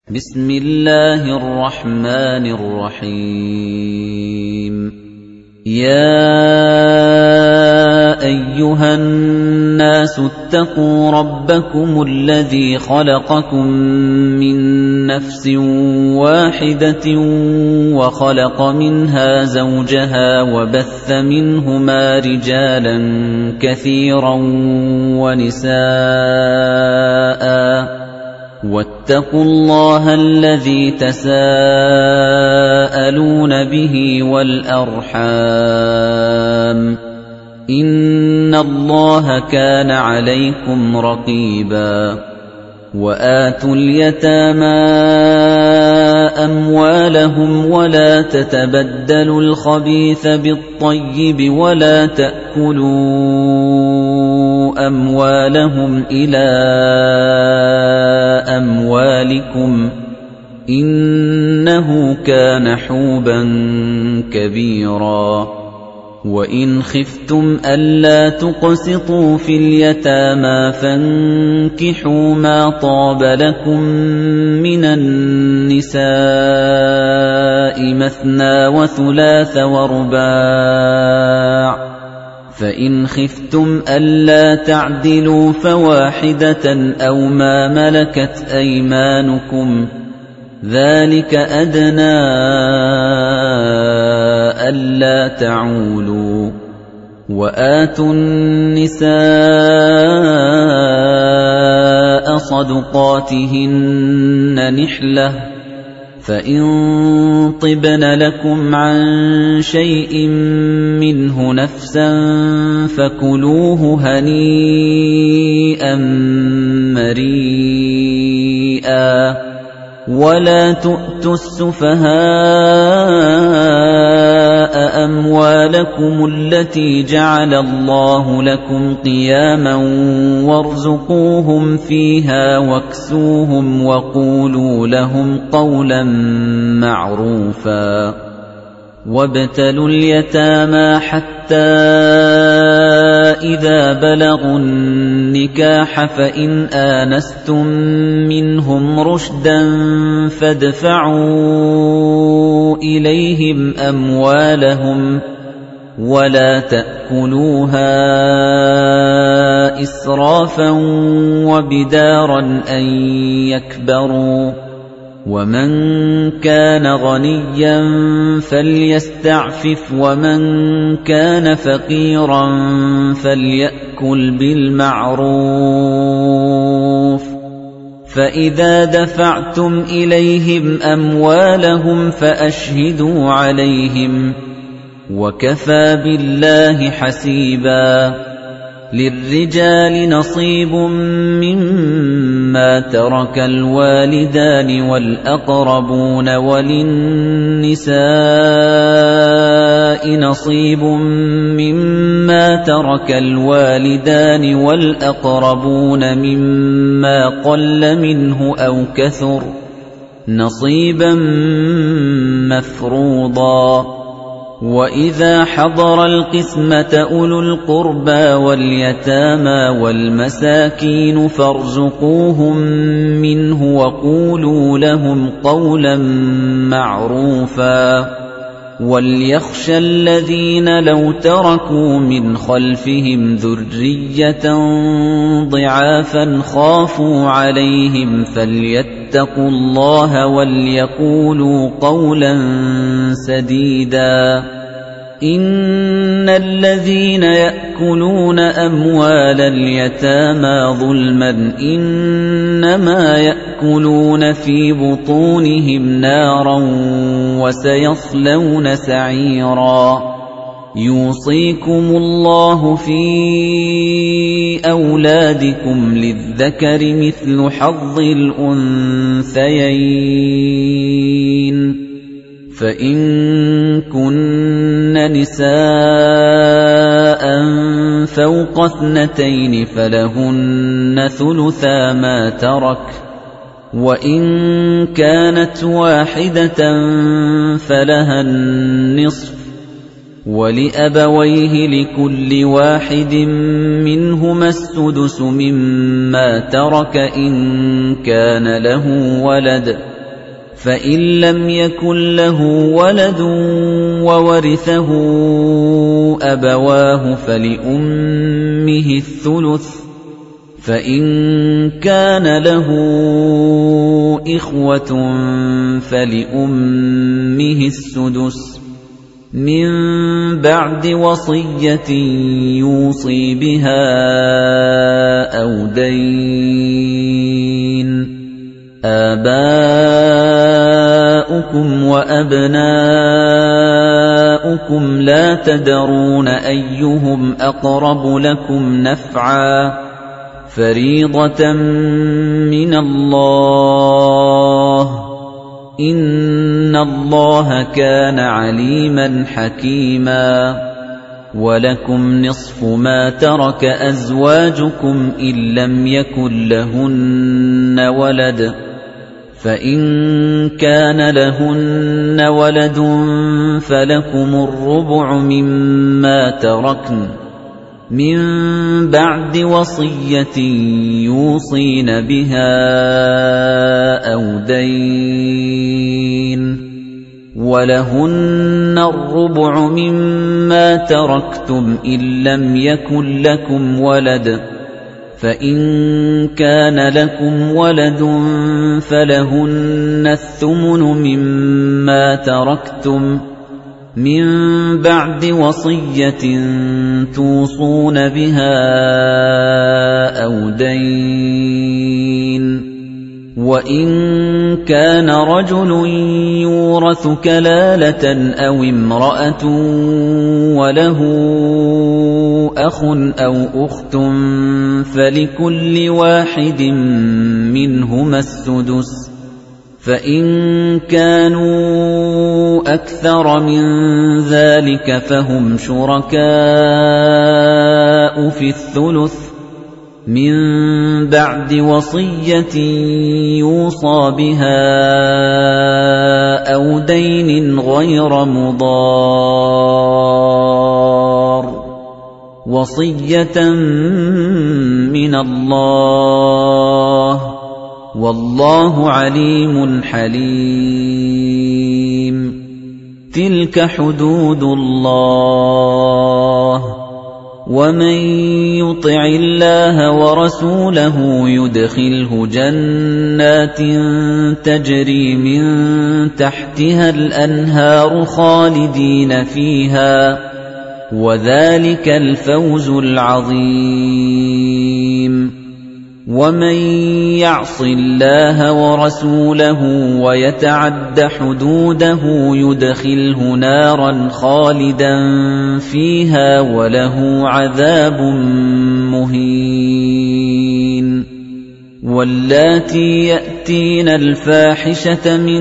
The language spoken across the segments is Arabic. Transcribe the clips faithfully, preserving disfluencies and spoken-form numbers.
بسم الله الرحمن الرحيم يا أيها الناس اتقوا ربكم الذي خلقكم من نفس واحدة وخلق منها زوجها وبث منهما رجالا كثيرا ونساء واتقوا الله الذي تساءلون به والأرحام إن الله كان عليكم رقيبا وآتوا اليتامى أموالهم ولا تتبدلوا الخبيث بالطيب ولا تأكلوا أموالهم إلى أموالكم إنه كان حوبا كبيرا وإن خفتم ألا تقسطوا في اليتامى فانكحوا ما طاب لكم من النساء مثنى وثلاث ورباع فإن خفتم ألا تعدلوا فواحدة أو ما ملكت أيمانكم ذلك أدنى ألا تعولوا وآتوا النساء صدقاتهن نحلة فإن طبن لكم عن شيء منه نفسا فكلوه هنيئا مريئا ولا تؤتوا السفهاء أموالكم التي جعل الله لكم قياما وارزقوهم فيها واكسوهم وقولوا لهم قولا معروفا وابتلوا اليتامى حتى إذا بلغوا النكاح فإن آنستم منهم رشدا فادفعوا إليهم أموالهم ولا تأكلوها إسرافا وبدارا أن يكبروا ومن كان غنيا فليستعفف ومن كان فقيرا فليأكل بالمعروف فإذا دفعتم إليهم أموالهم فأشهدوا عليهم وكفى بالله حسيبا للرجال نصيب مما ترك الوالدان والأقربون وللنساء نصيب مما ترك الوالدان والأقربون مما قل منه أو كثر نصيبا مفروضا وَإِذَا حَضَرَ الْقِسْمَةَ أُولُو الْقُرْبَى وَالْيَتَامَى وَالْمَسَاكِينُ فَارْزُقُوهُم مِّنْهُ وَقُولُوا لَهُمْ قَوْلًا مَّعْرُوفًا وَلْيَخْشَ الَّذِينَ لَوْ تَرَكُوا مِنْ خَلْفِهِمْ ذُرِّيَّةً ضِعَافًا خَافُوا عَلَيْهِمْ فَلْيَتَّقُوا اللَّهَ وَلْيَقُولُوا قَوْلًا سَدِيدًا إِنَّ الَّذِينَ يَأْكُلُونَ أَمْوَالَ الْيَتَامَى ظُلْمًا إِنَّمَا يَأْكُلُونَ فِي بُطُونِهِمْ نَارًا وَسَيَصْلَوْنَ سَعِيرًا يُوصِيكُمُ اللَّهُ فِي أَوْلَادِكُمْ لِلذَّكَرِ مِثْلُ حَظِّ الْأُنثَيَيْنِ فَإِن كُنَّ نِسَاءً فَوْقَ اثْنَتَيْنِ فَلَهُنَّ ثُلُثَا مَا تَرَكَ وَإِن كَانَتْ وَاحِدَةً فَلَهَا النِّصْفُ وَلِأَبَوَيْهِ لِكُلِّ وَاحِدٍ مِّنْهُمَا السُّدُسُ مِمَّا تَرَكَ إِن كَانَ لَهُ وَلَدٌ فإن لم يكن له ولد وورثه أبواه فلأمه الثلث، فإن كان له إخوة فلأمه السدس من بعد وصية يوصي بها أو دين. آباؤكم وأبناؤكم لا تدرون أيهم أقرب لكم نفعا، فريضة من الله، إن الله كان عليما حكيما. ولكم نصف ما ترك أزواجكم إن لم يكن لهن ولد، فإن كان لهن ولد فلكم الربع مما تركن من بعد وصية يوصين بها أو دين. ولهن الربع مما تركتم إن لم يكن لكم ولد، فإن كان لكم ولد فلهن الثمن مما تركتم من بعد وصية توصون بها أو دين. وإن كان رجل يورث كلالة أو امرأة وله أخ أو أخت فلكل واحد منهما السدس، فإن كانوا أكثر من ذلك فهم شركاء في الثلث من بعد وصية يوصى بها أو دين غير مضار، وصية من الله، والله عليم حليم. تلك حدود الله، ومن يطع الله ورسوله يدخله جنات تجري من تحتها الأنهار خالدين فيها، وذلك الفوز العظيم. ومن يعص الله ورسوله ويتعد حدوده يدخله نارا خالدا فيها وله عذاب مهين. واللاتي يأتين الفاحشة من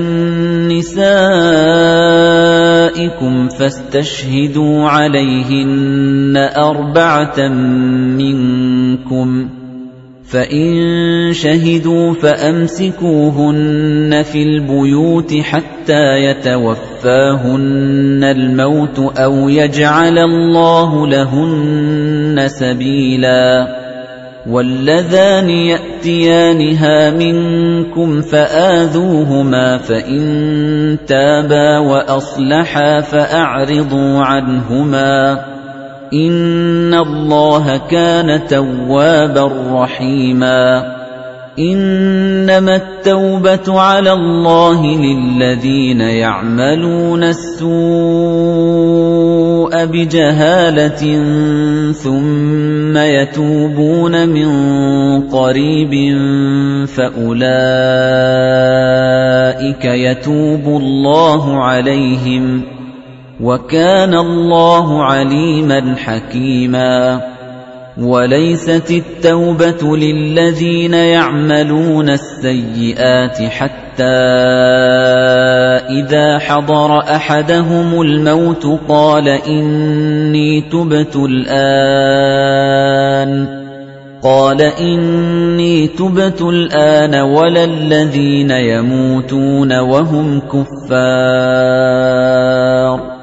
نسائكم فاستشهدوا عليهن أربعة منكم، فإن شهدوا فأمسكوهن في البيوت حتى يتوفاهن الموت أو يجعل الله لهن سبيلا. واللذان يأتيانها منكم فآذوهما، فإن تابا وأصلحا فأعرضوا عنهما، إن الله كان توابا رحيما. إنما التوبة على الله للذين يعملون السوء بجهالة ثم يتوبون من قريب فأولئك يتوب الله عليهم، وكان الله عليما حكيما. وليست التوبة للذين يعملون السيئات حتى إذا حضر أحدهم الموت قال إني تبت الآن قال إني تبت الآن ولا الذين يموتون وهم كفار،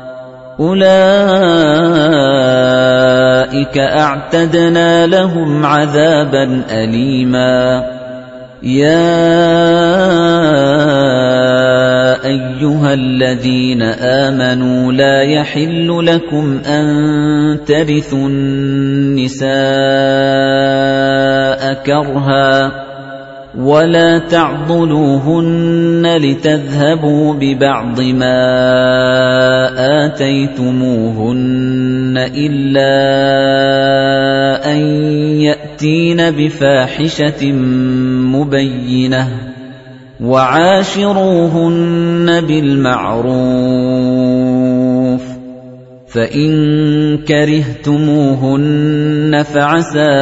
أولئك أعتدنا لهم عذابا أليما. يا أَيُّهَا الَّذِينَ آمَنُوا لَا يَحِلُّ لَكُمْ أَن تَرِثُوا النِّسَاءَ كَرْهًا وَلَا تَعْضُلُوهُنَّ لِتَذْهَبُوا بِبَعْضِ مَا آتَيْتُمُوهُنَّ إِلَّا أَن يَأْتِينَ بِفَاحِشَةٍ مُبَيِّنَةٍ وَعَاشِرُوهُنَّ بِالْمَعْرُوفِ فَإِن كَرِهْتُمُوهُنَّ فَعَسَىٰ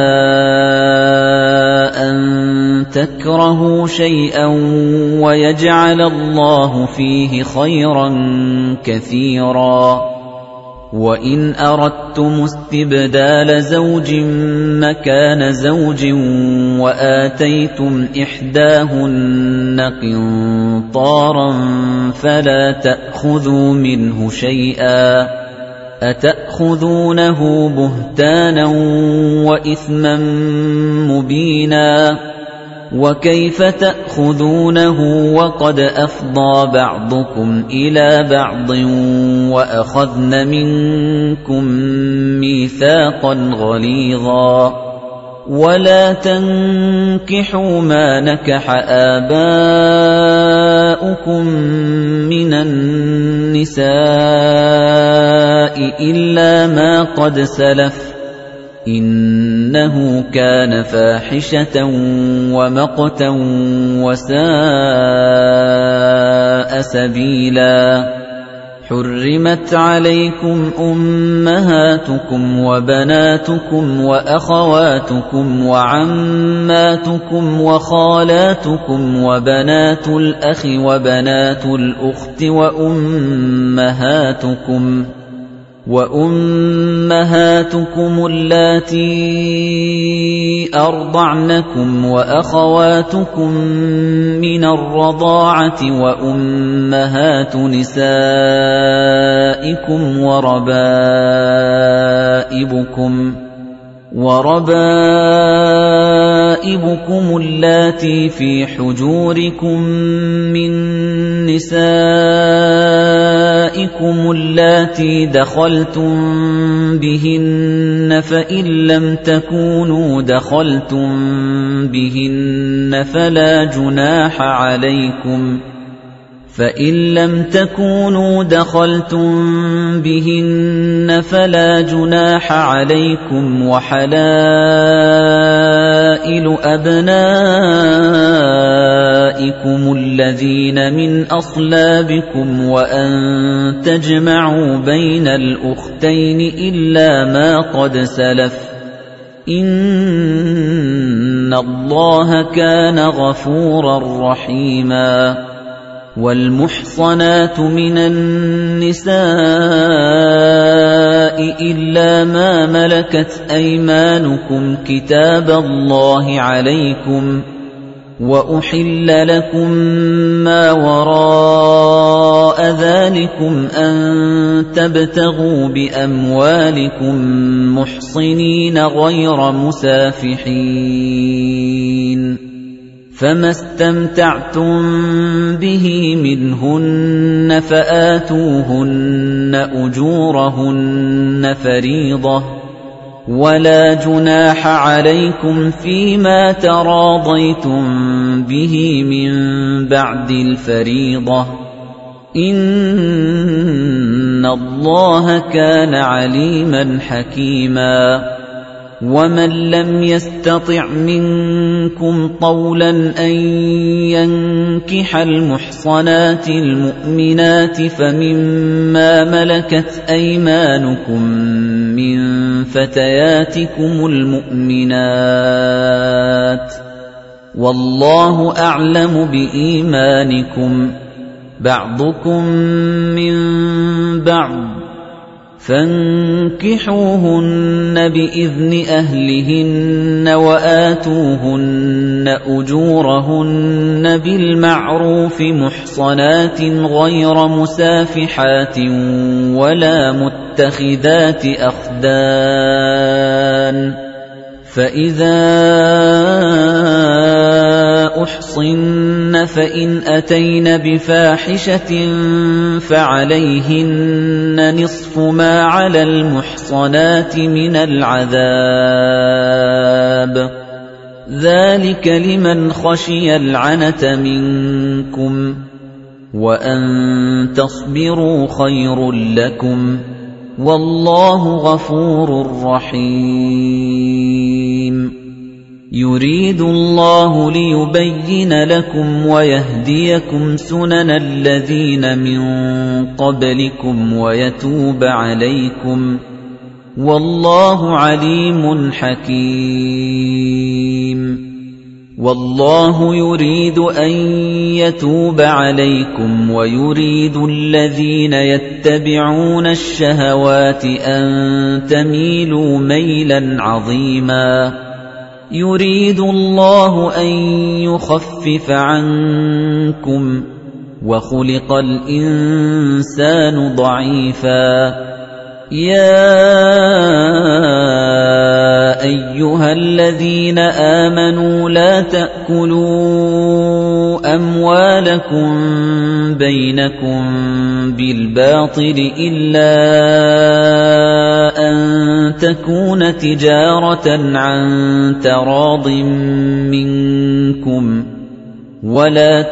أَن تَكْرَهُوا شَيْئًا وَيَجْعَلَ اللَّهُ فِيهِ خَيْرًا كَثِيرًا وَإِنْ أَرَدتُّمُ اسْتِبْدَالَ زَوْجٍ مَّكَانَ زَوْجٍ وَآتَيْتُمْ إِحْدَاهُنَّ قِنطَارًا فَلَا تَأْخُذُوا مِنْهُ شَيْئًا أَتَأْخُذُونَهُ بُهْتَانًا وَإِثْمًا مُّبِينًا وَكَيْفَ تَأْخُذُونَهُ وَقَدْ أَفْضَىٰ بَعْضُكُمْ إِلَىٰ بَعْضٍ وَأَخَذْنَ مِنكُم مِّيثَاقًا غَلِيظًا وَلَا تَنكِحُوا مَا نَكَحَ آبَاؤُكُم مِّنَ النِّسَاءِ إِلَّا مَا قَدْ سَلَفَ إِنَّهُ كَانَ فَاحِشَةً وَمَقْتًا وَسَاءَ سَبِيلًا حُرِّمَتْ عَلَيْكُمْ أُمَّهَاتُكُمْ وَبَنَاتُكُمْ وَأَخَوَاتُكُمْ وَعَمَّاتُكُمْ وَخَالَاتُكُمْ وَبَنَاتُ الْأَخِ وَبَنَاتُ الْأُخْتِ وَأُمَّهَاتُكُمْ وَأُمَّهَاتُكُمُ اللَّاتِي أَرْضَعْنَكُمْ وَأَخَوَاتُكُم مِّنَ الرَّضَاعَةِ وَأُمَّهَاتُ نِسَائِكُمْ وَرَبَائِبُكُمْ وَرَبَائِبُكُمُ اللَّاتِي فِي حُجُورِكُم مِّن نِّسَائِكُمُ اللَّاتِي دَخَلْتُم بِهِنَّ فَإِن لَّمْ تَكُونُوا دَخَلْتُم بِهِنَّ فَلَا جُنَاحَ عَلَيْكُمْ فَإِن لَّمْ تَكُونُوا دَخَلْتُم بِهِنَّ فَلَا جُنَاحَ عَلَيْكُمْ وَحَلَائِلُ أَبْنَائِكُمُ الَّذِينَ مِنْ أَصْلَابِكُمْ وَأَن تَجْمَعُوا بَيْنَ الْأُخْتَيْنِ إِلَّا مَا قَدْ سَلَفَ إِنَّ اللَّهَ كَانَ غَفُورًا رَّحِيمًا وَالْمُحْصَنَاتُ مِنَ النِّسَاءِ إِلَّا مَا مَلَكَتْ أَيْمَانُكُمْ كِتَابَ اللَّهِ عَلَيْكُمْ وَأُحِلَّ لَكُم مَّا وَرَاءَ ذَلِكُمْ أَن تَبْتَغُوا بِأَمْوَالِكُم مُّحْصِنِينَ غَيْرَ مُسَافِحِينَ فَمَا اسْتَمْتَعْتُم بِهِ مِنْهُنَّ فَآتُوهُنَّ أُجُورَهُنَّ فَرِيضَةً وَلَا جُنَاحَ عَلَيْكُمْ فِيمَا تَرَاضَيْتُم بِهِ مِن بَعْدِ الْفَرِيضَةِ إِنَّ اللَّهَ كَانَ عَلِيمًا حَكِيمًا وَمَن لَّمْ يَسْتَطِعْ مِنكُمْ طَوْلًا أَن يَنكِحَ الْمُحْصَنَاتِ الْمُؤْمِنَاتِ فَمِمَّا مَلَكَتْ أَيْمَانُكُم مِّن فَتَيَاتِكُمُ الْمُؤْمِنَاتِ وَاللَّهُ أَعْلَمُ بِإِيمَانِكُمْ بَعْضُكُم مِّن بَعْضٍ فَانكِحُوهُنَّ بِإِذْنِ أَهْلِهِنَّ وَآتُوهُنَّ أُجُورَهُنَّ بِالْمَعْرُوفِ مُحْصَنَاتٍ غَيْرَ مُسَافِحَاتٍ وَلَا مُتَّخِذَاتِ أَخْدَانٍ فَإِذَا أُحْصِنَّ فَإِنْ أَتَيْنَ بِفَاحِشَةٍ فَعَلَيْهِنَّ نِصْفُ مَا عَلَى الْمُحْصَنَاتِ مِنَ الْعَذَابِ ۚ ذَلِكَ لِمَنْ خَشِيَ الْعَنَتَ مِنكُمْ ۚ وَأَن تَصْبِرُوا خَيْرٌ لَّكُمْ ۗ وَاللَّهُ غَفُورٌ رَّحِيمٌ. يُرِيدُ اللَّهُ لِيُبَيِّنَ لَكُمْ وَيَهْدِيَكُمْ سُنَنَ الَّذِينَ مِن قَبْلِكُمْ وَيَتُوبَ عَلَيْكُمْ ۗ وَاللَّهُ عَلِيمٌ حَكِيمٌ. وَاللَّهُ يُرِيدُ أَن يَتُوبَ عَلَيْكُمْ وَيُرِيدُ الَّذِينَ يَتَّبِعُونَ الشَّهَوَاتِ أَن تَمِيلُوا مَيْلًا عَظِيمًا. يُرِيدُ اللَّهُ أَن يُخَفِّفَ عَنكُمْ، وَخُلِقَ الْإِنسَانُ ضَعِيفًا. يَا أَيُّهَا الَّذِينَ آمَنُوا لَا تَأْكُلُوا أَمْوَالَكُمْ بَيْنَكُمْ بِالْبَاطِلِ إِلَّا أَن تَكُونَ تِجَارَةً عَن تَرَاضٍ مِّنكُمْ ۚ وَلَا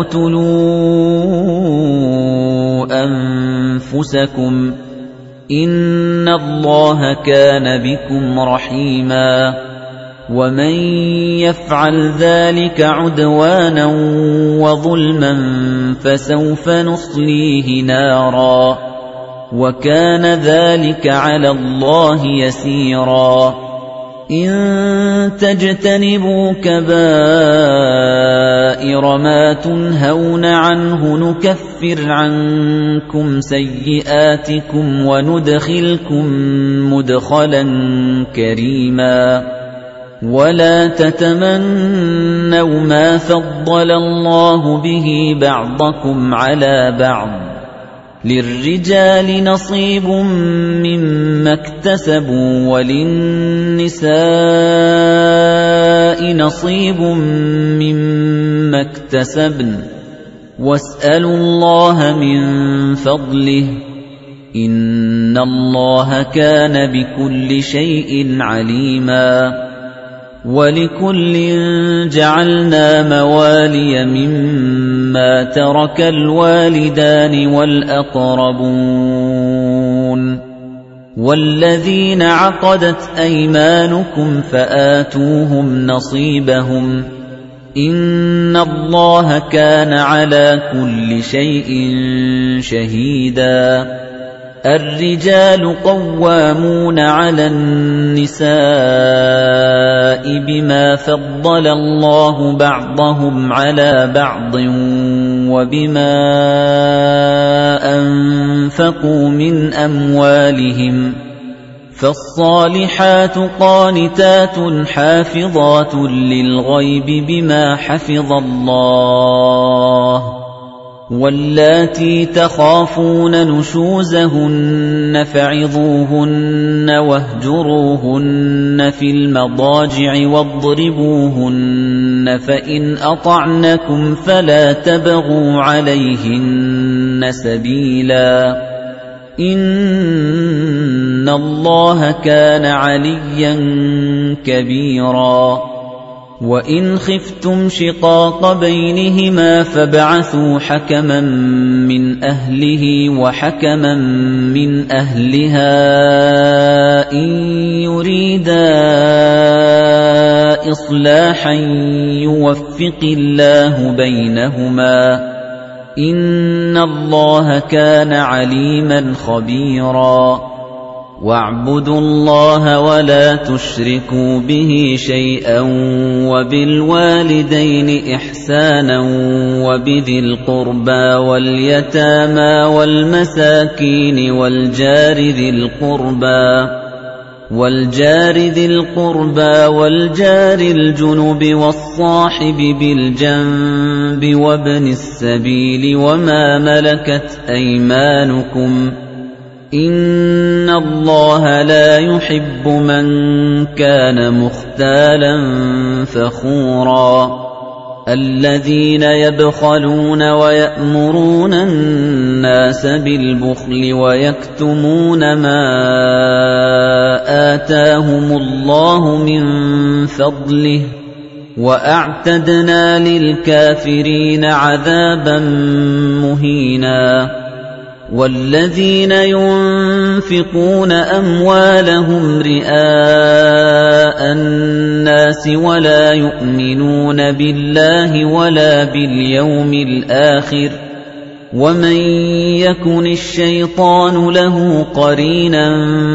تَقْتُلُوا أَنفُسَكُمْ ۚ إِنَّ اللَّهَ كَانَ بِكُمْ رَحِيمًا. وَمَن يَفْعَلْ ذَلِكَ عُدْوَانًا وَظُلْمًا فَسَوْفَ نُصْلِيهِ نَارًا ۚ وَكَانَ ذَلِكَ عَلَى اللَّهِ يَسِيرًا. إِن تَجْتَنِبُوا كَبَائِرَ مَا تُنْهَوْنَ عَنْهُ نُكَفِّرْ عَنكُمْ سَيِّئَاتِكُمْ وَنُدْخِلْكُم مُّدْخَلًا كَرِيمًا. وَلَا تَتَمَنَّوْا مَا فَضَّلَ اللَّهُ بِهِ بَعْضَكُمْ عَلَىٰ بَعْضٍ ۚ لِلرِّجَالِ نَصِيبٌ مِّمَّا اكْتَسَبُوا وَلِلنِّسَاءِ نَصِيبٌ مِّمَّا اكْتَسَبْنَ ۚ وَاسْأَلُوا اللَّهَ مِن فَضْلِهِ ۗ إِنَّ اللَّهَ كَانَ بِكُلِّ شَيْءٍ عَلِيمًا. وَلِكُلٍّ جَعَلْنَا مَوَالِيَ مِمَّا تَرَكَ الْوَالِدَانِ وَالْأَقْرَبُونَ وَالَّذِينَ عَقَدَتْ أَيْمَانُكُمْ فَآتُوهُمْ نَصِيبَهُمْ ۖ إِنَّ اللَّهَ كَانَ عَلَى كُلِّ شَيْءٍ شَهِيدًا. الرِّجَالُ قَوَّامُونَ عَلَى النِّسَاءِ بِمَا فَضَّلَ اللَّهُ بَعْضَهُمْ عَلَى بَعْضٍ وَبِمَا أَنفَقُوا مِنْ أَمْوَالِهِمْ ۚ فَالصَّالِحَاتُ قَانِتَاتٌ حَافِظَاتٌ لِّلْغَيْبِ بِمَا حَفِظَ اللَّهُ ۚ وَاللَّاتِي تَخَافُونَ نُشُوزَهُنَّ فَعِظُوهُنَّ وَاهْجُرُوهُنَّ فِي الْمَضَاجِعِ وَاضْرِبُوهُنَّ ۖ فَإِنْ أَطَعْنَكُمْ فَلَا تَبْغُوا عَلَيْهِنَّ سَبِيلًا ۗ إِنَّ اللَّهَ كَانَ عَلِيًّا كَبِيرًا. وَإِنْ خِفْتُمْ شِقَاقَ بَيْنِهِمَا فَابْعَثُوا حَكَمًا مِّنْ أَهْلِهِ وَحَكَمًا مِّنْ أَهْلِهَا إِن يُرِيدَا إِصْلَاحًا يُوَفِّقِ اللَّهُ بَيْنَهُمَا ۗ إِنَّ اللَّهَ كَانَ عَلِيمًا خَبِيرًا. وَاعْبُدُوا اللَّهَ وَلَا تُشْرِكُوا بِهِ شَيْئًا وَبِالْوَالِدَيْنِ إِحْسَانًا وَبِذِي الْقُرْبَى وَالْيَتَامَى وَالْمَسَاكِينِ وَالْجَارِ ذِي الْقُرْبَى وَالْجَارِ ذِي الْقُرْبَى وَالْجَارِ الْجُنُبِ وَالصَّاحِبِ بِالْجَنبِ وَابْنِ السَّبِيلِ وَمَا مَلَكَتْ أَيْمَانُكُمْ ۗ إِنَّ اللَّهَ لَا يُحِبُّ مَن كَانَ مُخْتَالًا فَخُورًا. الذين يبخلون ويأمرون الناس بالبخل ويكتمون ما آتاهم الله من فضله وأعتدنا للكافرين عذابا مهينا والذين ينفقون أموالهم رئاء الناس ولا يؤمنون بالله ولا باليوم الآخر ومن يكن الشيطان له قرينا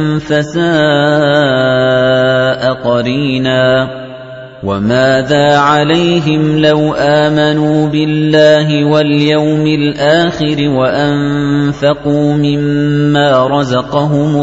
فساء قرينا وماذا عليهم لو آمنوا بالله واليوم الآخر وأنفقوا مما رزقهم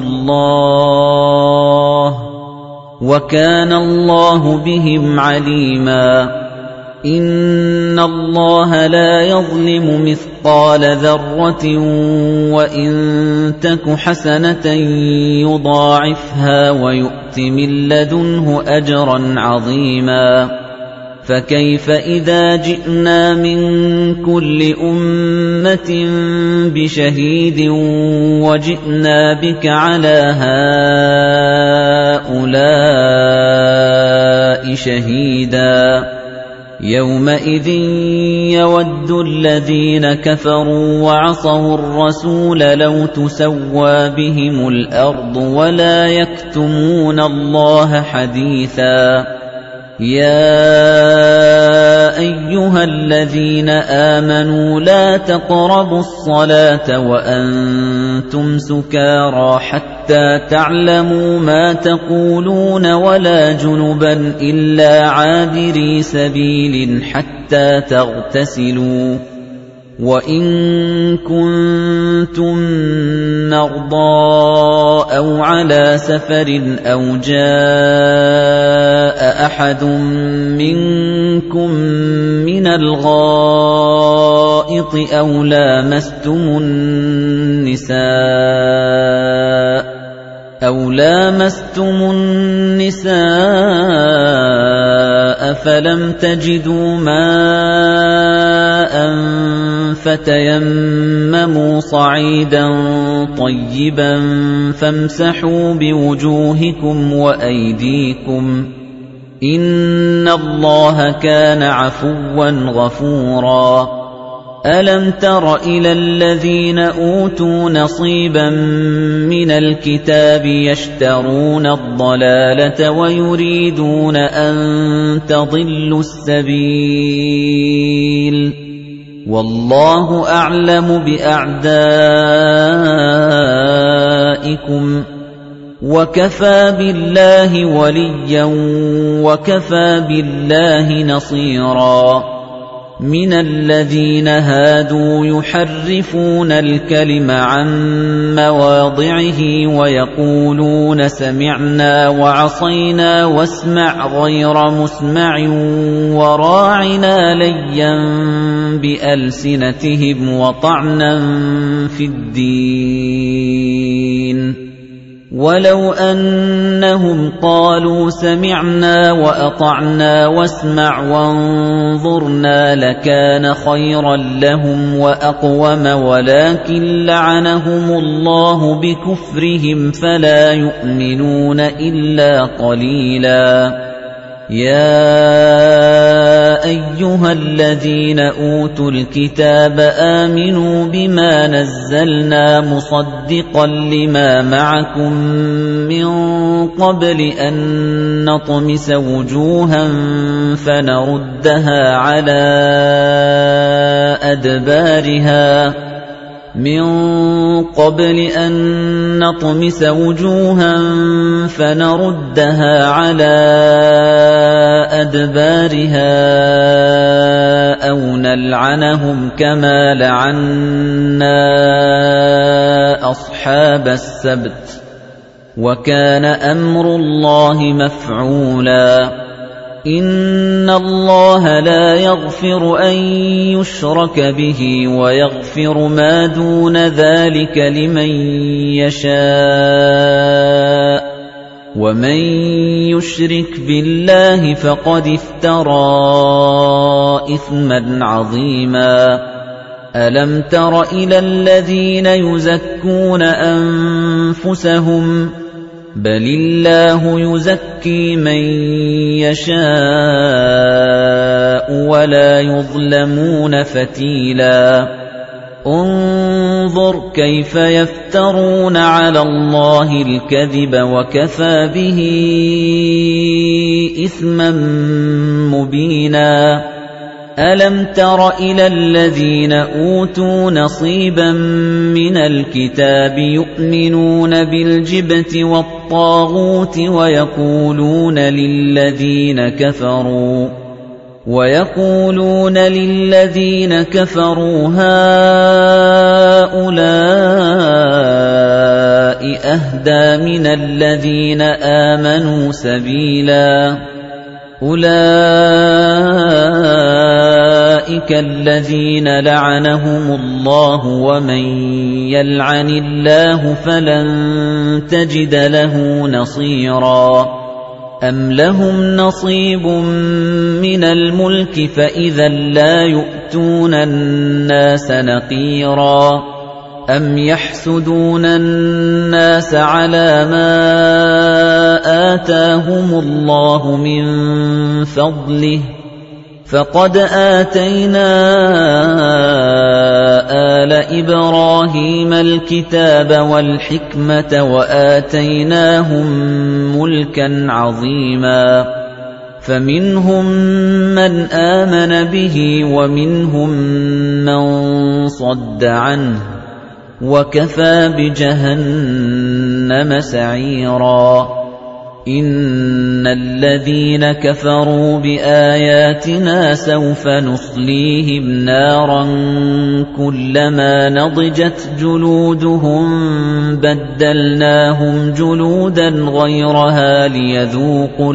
الله وكان الله بهم عليما إن الله لا يظلم مثقال ذرة وإن تك حسنة يضاعفها ويؤت من لدنه أجرا عظيما فكيف إذا جئنا من كل أمة بشهيد وجئنا بك على هؤلاء شهيدا يومئذ يود الذين كفروا وعصوا الرسول لو تسوى بهم الأرض ولا يكتمون الله حديثا يا أيها الذين آمنوا لا تقربوا الصلاة وأنتم سكارى حتى تعلموا ما تقولون ولا جنبا إلا عابري سبيل حتى تغتسلوا وإن كنتم مرضى أو على سفر أو جاء أحد منكم من الغائط أو لامستم النساء أو لامستم النساء فلم تجدوا ماء فتيمموا صعيدا طيبا فامسحوا بوجوهكم وأيديكم إن الله كان عفوا غفورا ألم تر إلى الذين أوتوا نصيبا من الكتاب يشترون الضلالة ويريدون أن تضلوا السبيل والله أعلم بأعدائكم وكفى بالله وليا وكفى بالله نصيرا من الذين هادوا يحرفون الكلم عن مواضعه ويقولون سمعنا وعصينا واسمع غير مسمع وراعنا ليا بألسنتهم وطعنا في الدين ولو أنهم قالوا سمعنا وأطعنا واسمع وانظرنا لكان خيرا لهم وأقوم ولكن لعنهم الله بكفرهم فلا يؤمنون إلا قليلا يا أيها الذين أوتوا الكتاب آمنوا بما نزلنا مصدقا لما معكم من قبل أن نطمس وجوها فنردها على أدبارها من قبل أن نطمس وجوها فنردها على أدبارها أو نلعنهم كما لعنا أصحاب السبت وكان أمر الله مفعولا إن الله لا يغفر أن يشرك به ويغفر ما دون ذلك لمن يشاء وَمَن يُشْرِكْ بِاللَّهِ فَقَدِ افْتَرَىٰ إِثْمًا عَظِيمًا أَلَمْ تَرَ إِلَى الَّذِينَ يُزَكُّونَ أَنفُسَهُم بَلِ اللَّهُ يُزَكِّي مَن يَشَاءُ وَلَا يُظْلَمُونَ فَتِيلًا انظُرْ كَيْفَ يَفْتَرُونَ عَلَى اللَّهِ الْكَذِبَ وَكَفَىٰ بِهِ إِثْمًا مُّبِينًا أَلَمْ تَرَ إِلَى الَّذِينَ أُوتُوا نَصِيبًا مِّنَ الْكِتَابِ يُؤْمِنُونَ بِالْجِبْتِ وَالطَّاغُوتِ وَيَقُولُونَ لِلَّذِينَ كَفَرُوا وَيَقُولُونَ لِلَّذِينَ كَفَرُوا هَؤُلَاءِ أَهْدَىٰ مِنَ الَّذِينَ آمَنُوا سَبِيلًا أُولَٰئِكَ الَّذِينَ لَعَنَهُمُ اللَّهُ وَمَن يَلْعَنِ اللَّهُ فَلَن تَجِدَ لَهُ نَصِيرًا أَمْ لَهُمْ نَصِيبٌ مِّنَ الْمُلْكِ فَإِذًا لَّا يُؤْتُونَ النَّاسَ نَقِيرًا أَمْ يَحْسُدُونَ النَّاسَ عَلَىٰ مَا آتَاهُمُ اللَّهُ مِن فَضْلِهِ فَقَدْ آتَيْنَا آلَ إِبْرَاهِيمَ الْكِتَابَ وَالْحِكْمَةَ وَآتَيْنَاهُم مُّلْكًا عَظِيمًا فَمِنْهُم مَّنْ آمَنَ بِهِ وَمِنْهُم مَّن صَدَّ عَنْهُ وَكَفَىٰ بِجَهَنَّمَ سَعِيرًا إِنَّ الَّذِينَ كَفَرُوا بِآيَاتِنَا سَوْفَ نُصْلِيهِمْ نَارًا كُلَّمَا نَضِجَتْ جُلُودُهُم بَدَّلْنَاهُمْ جُلُودًا غَيْرَهَا لِيَذُوقُوا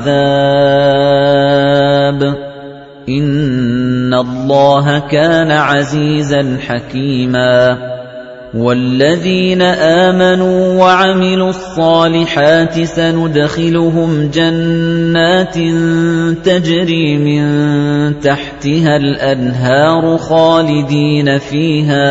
الْعَذَابَ إِنَّ اللَّهَ كَانَ عَزِيزًا حَكِيمًا وَالَّذِينَ آمَنُوا وَعَمِلُوا الصَّالِحَاتِ سَنُدْخِلُهُمْ جَنَّاتٍ تَجْرِي مِن تَحْتِهَا الْأَنْهَارُ خَالِدِينَ فِيهَا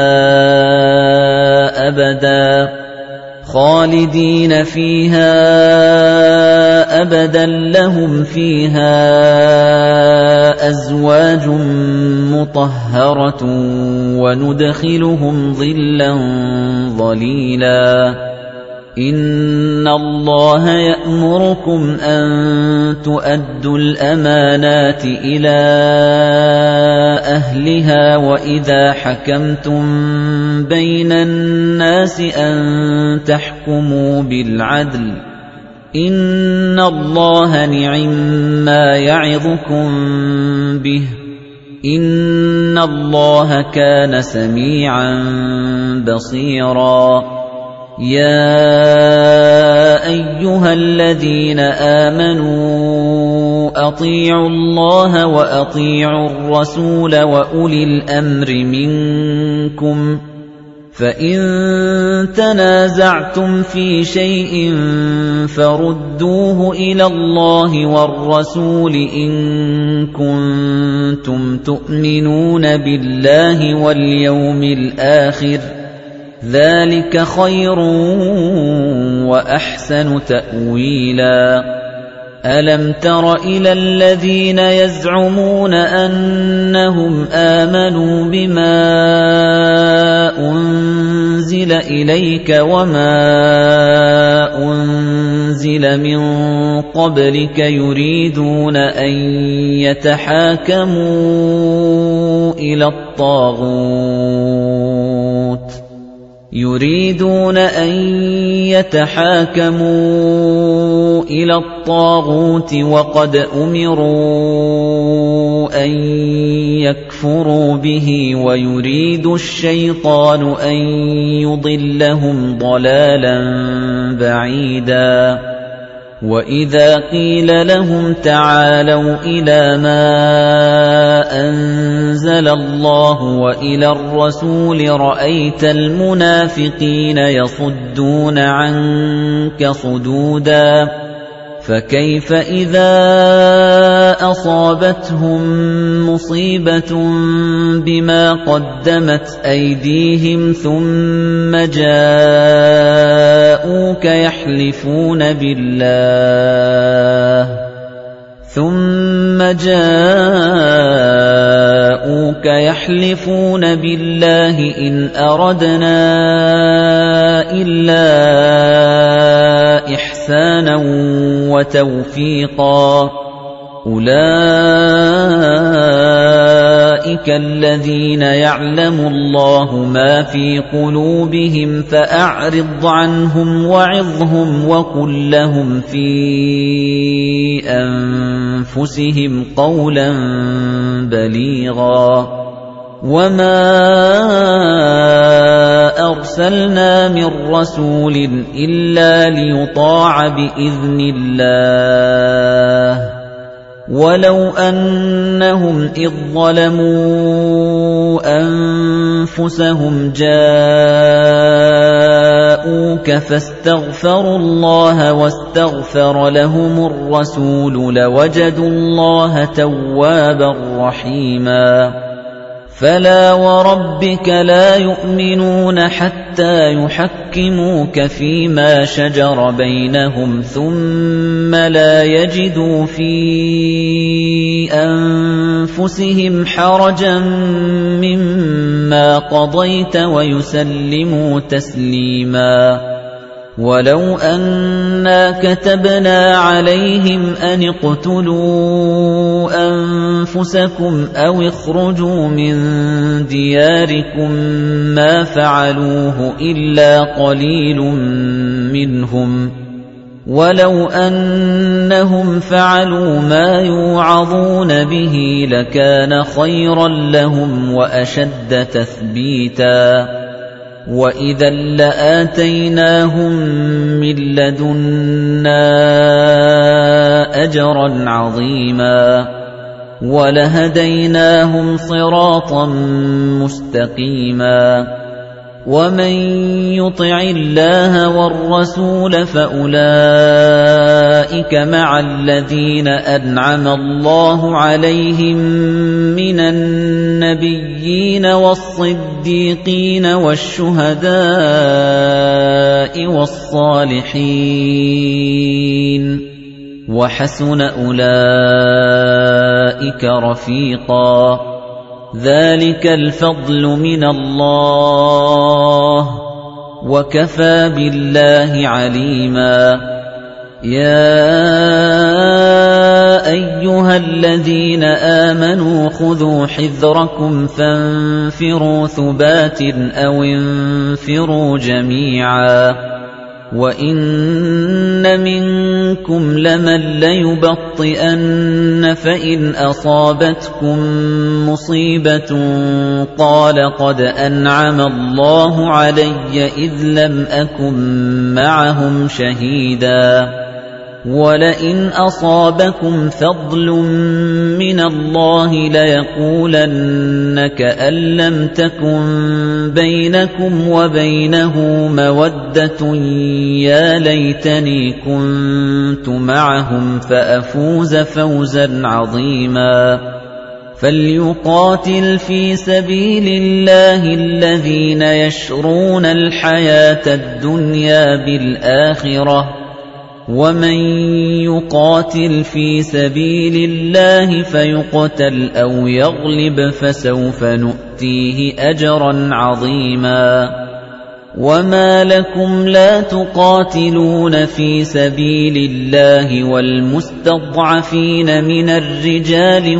أَبَدًا خَالِدِينَ فِيهَا أَبَدًا لَّهُمْ فِيهَا أَزْوَاجٌ مُّطَهَّرَةٌ وَنُدْخِلُهُمْ ظِلًّا ظَلِيلًا إِنَّ اللَّهَ يَأْمُرُكُمْ أَن تُؤَدُّوا الْأَمَانَاتِ إِلَىٰ أَهْلِهَا وَإِذَا حَكَمْتُم بَيْنَ النَّاسِ أَن تَحْكُمُوا بِالْعَدْلِ ۚ إِنَّ اللَّهَ نِعِمَّا يَعِظُكُم بِهِ ۗ إِنَّ اللَّهَ كَانَ سَمِيعًا بَصِيرًا يَا أَيُّهَا الَّذِينَ آمَنُوا أَطِيعُوا اللَّهَ وَأَطِيعُوا الرَّسُولَ وَأُولِي الْأَمْرِ مِنكُمْ ۖ فَإِن تَنَازَعْتُمْ فِي شَيْءٍ فَرُدُّوهُ إِلَى اللَّهِ وَالرَّسُولِ إِن كُنتُمْ تُؤْمِنُونَ بِاللَّهِ وَالْيَوْمِ الْآخِرِ ۚ ذَلِكَ خَيْرٌ وَأَحْسَنُ تَأْوِيلًا أَلَمْ تَرَ إِلَى الَّذِينَ يَزْعُمُونَ أَنَّهُمْ آمَنُوا بِمَا أُنزِلَ إِلَيْكَ وَمَا أُنزِلَ مِن قَبْلِكَ يُرِيدُونَ أَن يَتَحَاكَمُوا إِلَى الطَّاغُوتِ يُرِيدُونَ أَن يَتَحَاكَمُوا إِلَى الطَّاغُوتِ وَقَدْ أُمِرُوا أَن يَكْفُرُوا بِهِ وَيُرِيدُ الشَّيْطَانُ أَن يُضِلَّهُمْ ضَلَالًا بَعِيدًا وَإِذَا قِيلَ لَهُمْ تَعَالَوْا إِلَى مَا أَنزَلَ اللَّهُ وَإِلَى الرَّسُولِ رَأَيْتَ الْمُنَافِقِينَ يَصُدُّونَ عَنكَ صُدُودًا فَكَيْفَ إِذَا أَصَابَتْهُم مُّصِيبَةٌ بِمَا قَدَّمَتْ أَيْدِيهِمْ ثُمَّ جَاءُوكَ يَحْلِفُونَ بِاللَّهِ ثُمَّ جَاءُوكَ يَحْلِفُونَ بِاللَّهِ إِنْ أَرَدْنَا إِلَّا إِحْسَانًا وَتَوْفِيقًا أُولَئِكَ الَّذِينَ يَعْلَمُ اللَّهُ مَا فِي قُلُوبِهِمْ فَأَعْرِضْ عَنْهُمْ وَعِظْهُمْ وَقُل لَّهُمْ فِي أَنفُسِهِمْ قَوْلًا بَلِيغًا وَمَا أَرْسَلْنَا مِن رَّسُولٍ إِلَّا لِيُطَاعَ بِإِذْنِ اللَّهِ وَلَوْ أَنَّهُمْ إِذ ظَّلَمُوا أَنفُسَهُمْ جَاءُوكَ فَاسْتَغْفَرُوا اللَّهَ وَاسْتَغْفَرَ لَهُمُ الرَّسُولُ لَوَجَدُوا اللَّهَ تَوَّابًا رَّحِيمًا فَلَا وَرَبِّكَ لَا يُؤْمِنُونَ حَتَّى يُحَكِّمُوكَ فِيمَا شَجَرَ بَيْنَهُمْ ثُمَّ لَا يَجِدُوا فِي أَنفُسِهِمْ حَرَجًا مِّمَّا قَضَيْتَ وَيُسَلِّمُوا تَسْلِيمًا وَلَوْ أَنَّا كَتَبْنَا عَلَيْهِمْ أَنِ اقْتُلُوا أَنفُسَكُمْ أَوِ اخْرُجُوا مِن دِيَارِكُم مَّا فَعَلُوهُ إِلَّا قَلِيلٌ مِّنْهُمْ وَلَوْ أَنَّهُمْ فَعَلُوا مَا يُوعَظُونَ بِهِ لَكَانَ خَيْرًا لَّهُمْ وَأَشَدَّ تَثْبِيتًا وَإِذًا لَّآتَيْنَاهُم مِّن لَّدُنَّا أَجْرًا عَظِيمًا وَلَهَدَيْنَاهُمْ صِرَاطًا مُّسْتَقِيمًا وَمَن يُطِعِ اللَّهَ وَالرَّسُولَ فَأُولَٰئِكَ مَعَ الَّذِينَ أَنْعَمَ اللَّهُ عَلَيْهِم مِّنَ النَّبِيِّينَ وَالصِّدِّيقِينَ وَالشُّهَدَاءِ وَالصَّالِحِينَ وَحَسُنَ أُولَٰئِكَ رَفِيقًا ذَلِكَ الْفَضْلُ مِنَ اللَّهِ وَكَفَى بِاللَّهِ عَلِيمًا يَا أَيُّهَا الَّذِينَ آمَنُوا خُذُوا حِذْرَكُمْ فَانفِرُوا ثُبَاتٍ أَوْ انفِرُوا جَمِيعًا وَإِنَّ مِنكُمْ لَمَن لَّيُبَطِّئَنَّ فَإِنْ أَصَابَتْكُم مُّصِيبَةٌ قَالَ قَدْ أَنْعَمَ اللَّهُ عَلَيَّ إِذْ لَمْ أَكُن مَّعَهُمْ شَهِيدًا وَلَئِنْ أَصَابَكُمْ فَضْلٌ مِّنَ اللَّهِ لَيَقُولَنَّ كَأَن لَّمْ تَكُن بَيْنَكُمْ وَبَيْنَهُ مَوَدَّةٌ يَا لَيْتَنِي كُنتُ مَعَهُمْ فَأَفُوزَ فَوْزًا عَظِيمًا فَلْيُقَاتِلْ فِي سَبِيلِ اللَّهِ الَّذِينَ يَشْرُونَ الْحَيَاةَ الدُّنْيَا بِالْآخِرَةِ وَمَن يُقَاتِلْ فِي سَبِيلِ اللَّهِ فَيُقْتَلْ أَوْ يَغْلِبْ فَسَوْفَ نُؤْتِيهِ أَجْرًا عَظِيمًا وَمَا لَكُمْ لَا تُقَاتِلُونَ فِي سَبِيلِ اللَّهِ وَالْمُسْتَضْعَفِينَ مِنَ الرِّجَالِ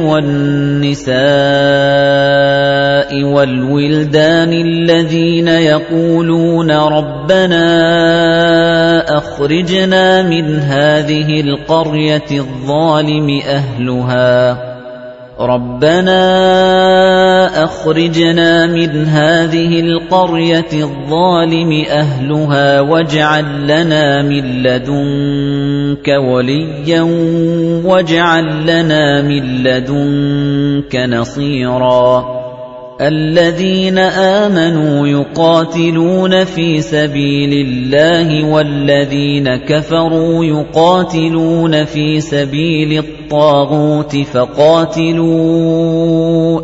وَالنِّسَاءِ وَالْوِلْدَانِ الَّذِينَ يَقُولُونَ رَبَّنَا أَخْرِجْنَا مِنْ هَٰذِهِ الْقَرْيَةِ الظَّالِمِ أَهْلُهَا رَبَّنَا أَخْرِجْنَا مِنْ هَٰذِهِ الْقَرْيَةِ الظَّالِمِ أَهْلُهَا وَاجْعَل لَّنَا مِن لَّدُنكَ وَلِيًّا وَاجْعَل لَّنَا مِن لَّدُنكَ نَصِيرًا الَّذِينَ آمَنُوا يُقَاتِلُونَ فِي سَبِيلِ اللَّهِ وَالَّذِينَ كَفَرُوا يُقَاتِلُونَ فِي سَبِيلِ الطَّاغُوتِ فَقَاتِلُوا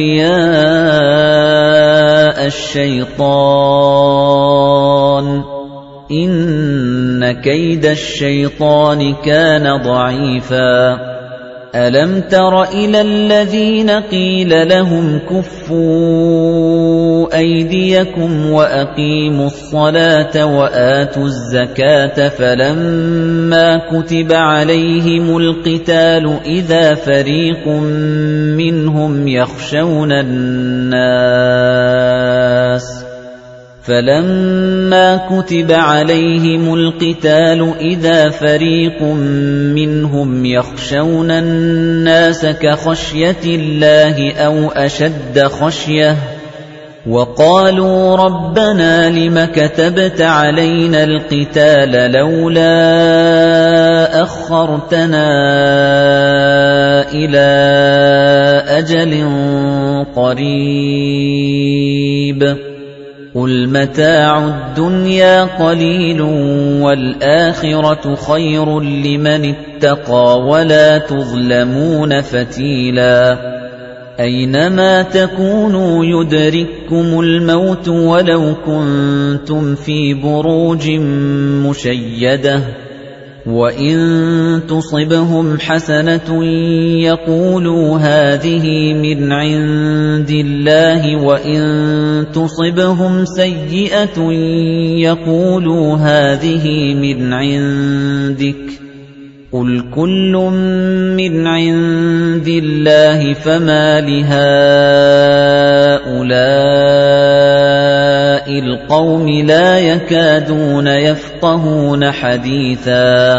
أَوْلِيَاءَ الشَّيْطَانِ إِنَّ كَيْدَ الشَّيْطَانِ كَانَ ضَعِيفًا أَلَمْ تَرَ إِلَى الَّذِينَ قِيلَ لَهُمْ كُفُّوا أَيْدِيَكُمْ وَأَقِيمُوا الصَّلَاةَ وَآتُوا الزَّكَاةَ فَلَمَّا كُتِبَ عَلَيْهِمُ الْقِتَالُ إِذَا فَرِيقٌ مِّنْهُمْ يَخْشَوْنَ النَّاسَ فَلَمَّا كُتِبَ عَلَيْهِمُ الْقِتَالُ إِذَا فَرِيقٌ مِّنْهُمْ يَخْشَوْنَ النَّاسَ كَخَشْيَةِ اللَّهِ أَوْ أَشَدَّ خَشْيَةً وَقَالُوا رَبَّنَا لِمَ كَتَبْتَ عَلَيْنَا الْقِتَالَ لَوْلَا أَخَّرْتَنَا إِلَىٰ أَجَلٍ قَرِيبٍ قُلْ مَتَاعُ الدُّنْيَا قَلِيلٌ وَالْآخِرَةُ خَيْرٌ لِّمَنِ اتَّقَىٰ وَلَا تُظْلَمُونَ فَتِيلًا أَيْنَمَا تَكُونُوا يُدْرِككُّمُ الْمَوْتُ وَلَوْ كُنتُمْ فِي بُرُوجٍ مُّشَيَّدَةٍ وَإِن تُصِبْهُمْ حَسَنَةٌ يَقُولُوا هَٰذِهِ مِنْ عِندِ اللَّهِ وَإِن تُصِبْهُمْ سَيِّئَةٌ يَقُولُوا هَٰذِهِ مِنْ عِندِكَ قُلْ كُلٌّ مِّنْ عِندِ اللَّهِ فَمَا لِهَٰؤُلَاءِ الْقَوْمِ لَا يَكَادُونَ يَفْقَهُونَ حَدِيثًا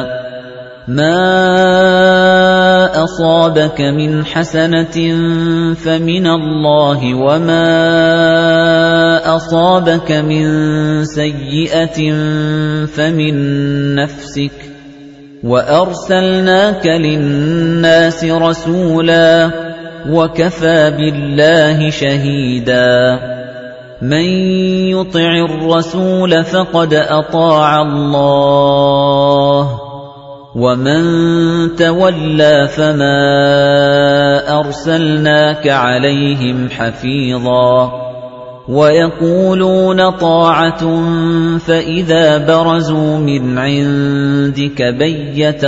مَا أَصَابَكَ مِنْ حَسَنَةٍ فَمِنَ اللَّهِ وَمَا أَصَابَكَ مِنْ سَيِّئَةٍ فَمِنْ نَفْسِكَ وَأَرْسَلْنَاكَ لِلنَّاسِ رَسُولًا وَكَفَى بِاللَّهِ شَهِيدًا مَن يُطِعِ الرَّسُولَ فَقَدْ أَطَاعَ اللَّهَ وَمَن تَوَلَّىٰ فَمَا أَرْسَلْنَاكَ عَلَيْهِمْ حَفِيظًا وَيَقُولُونَ طَاعَةٌ فَإِذَا بَرَزُوا مِنْ عِندِكَ بَيَّتَ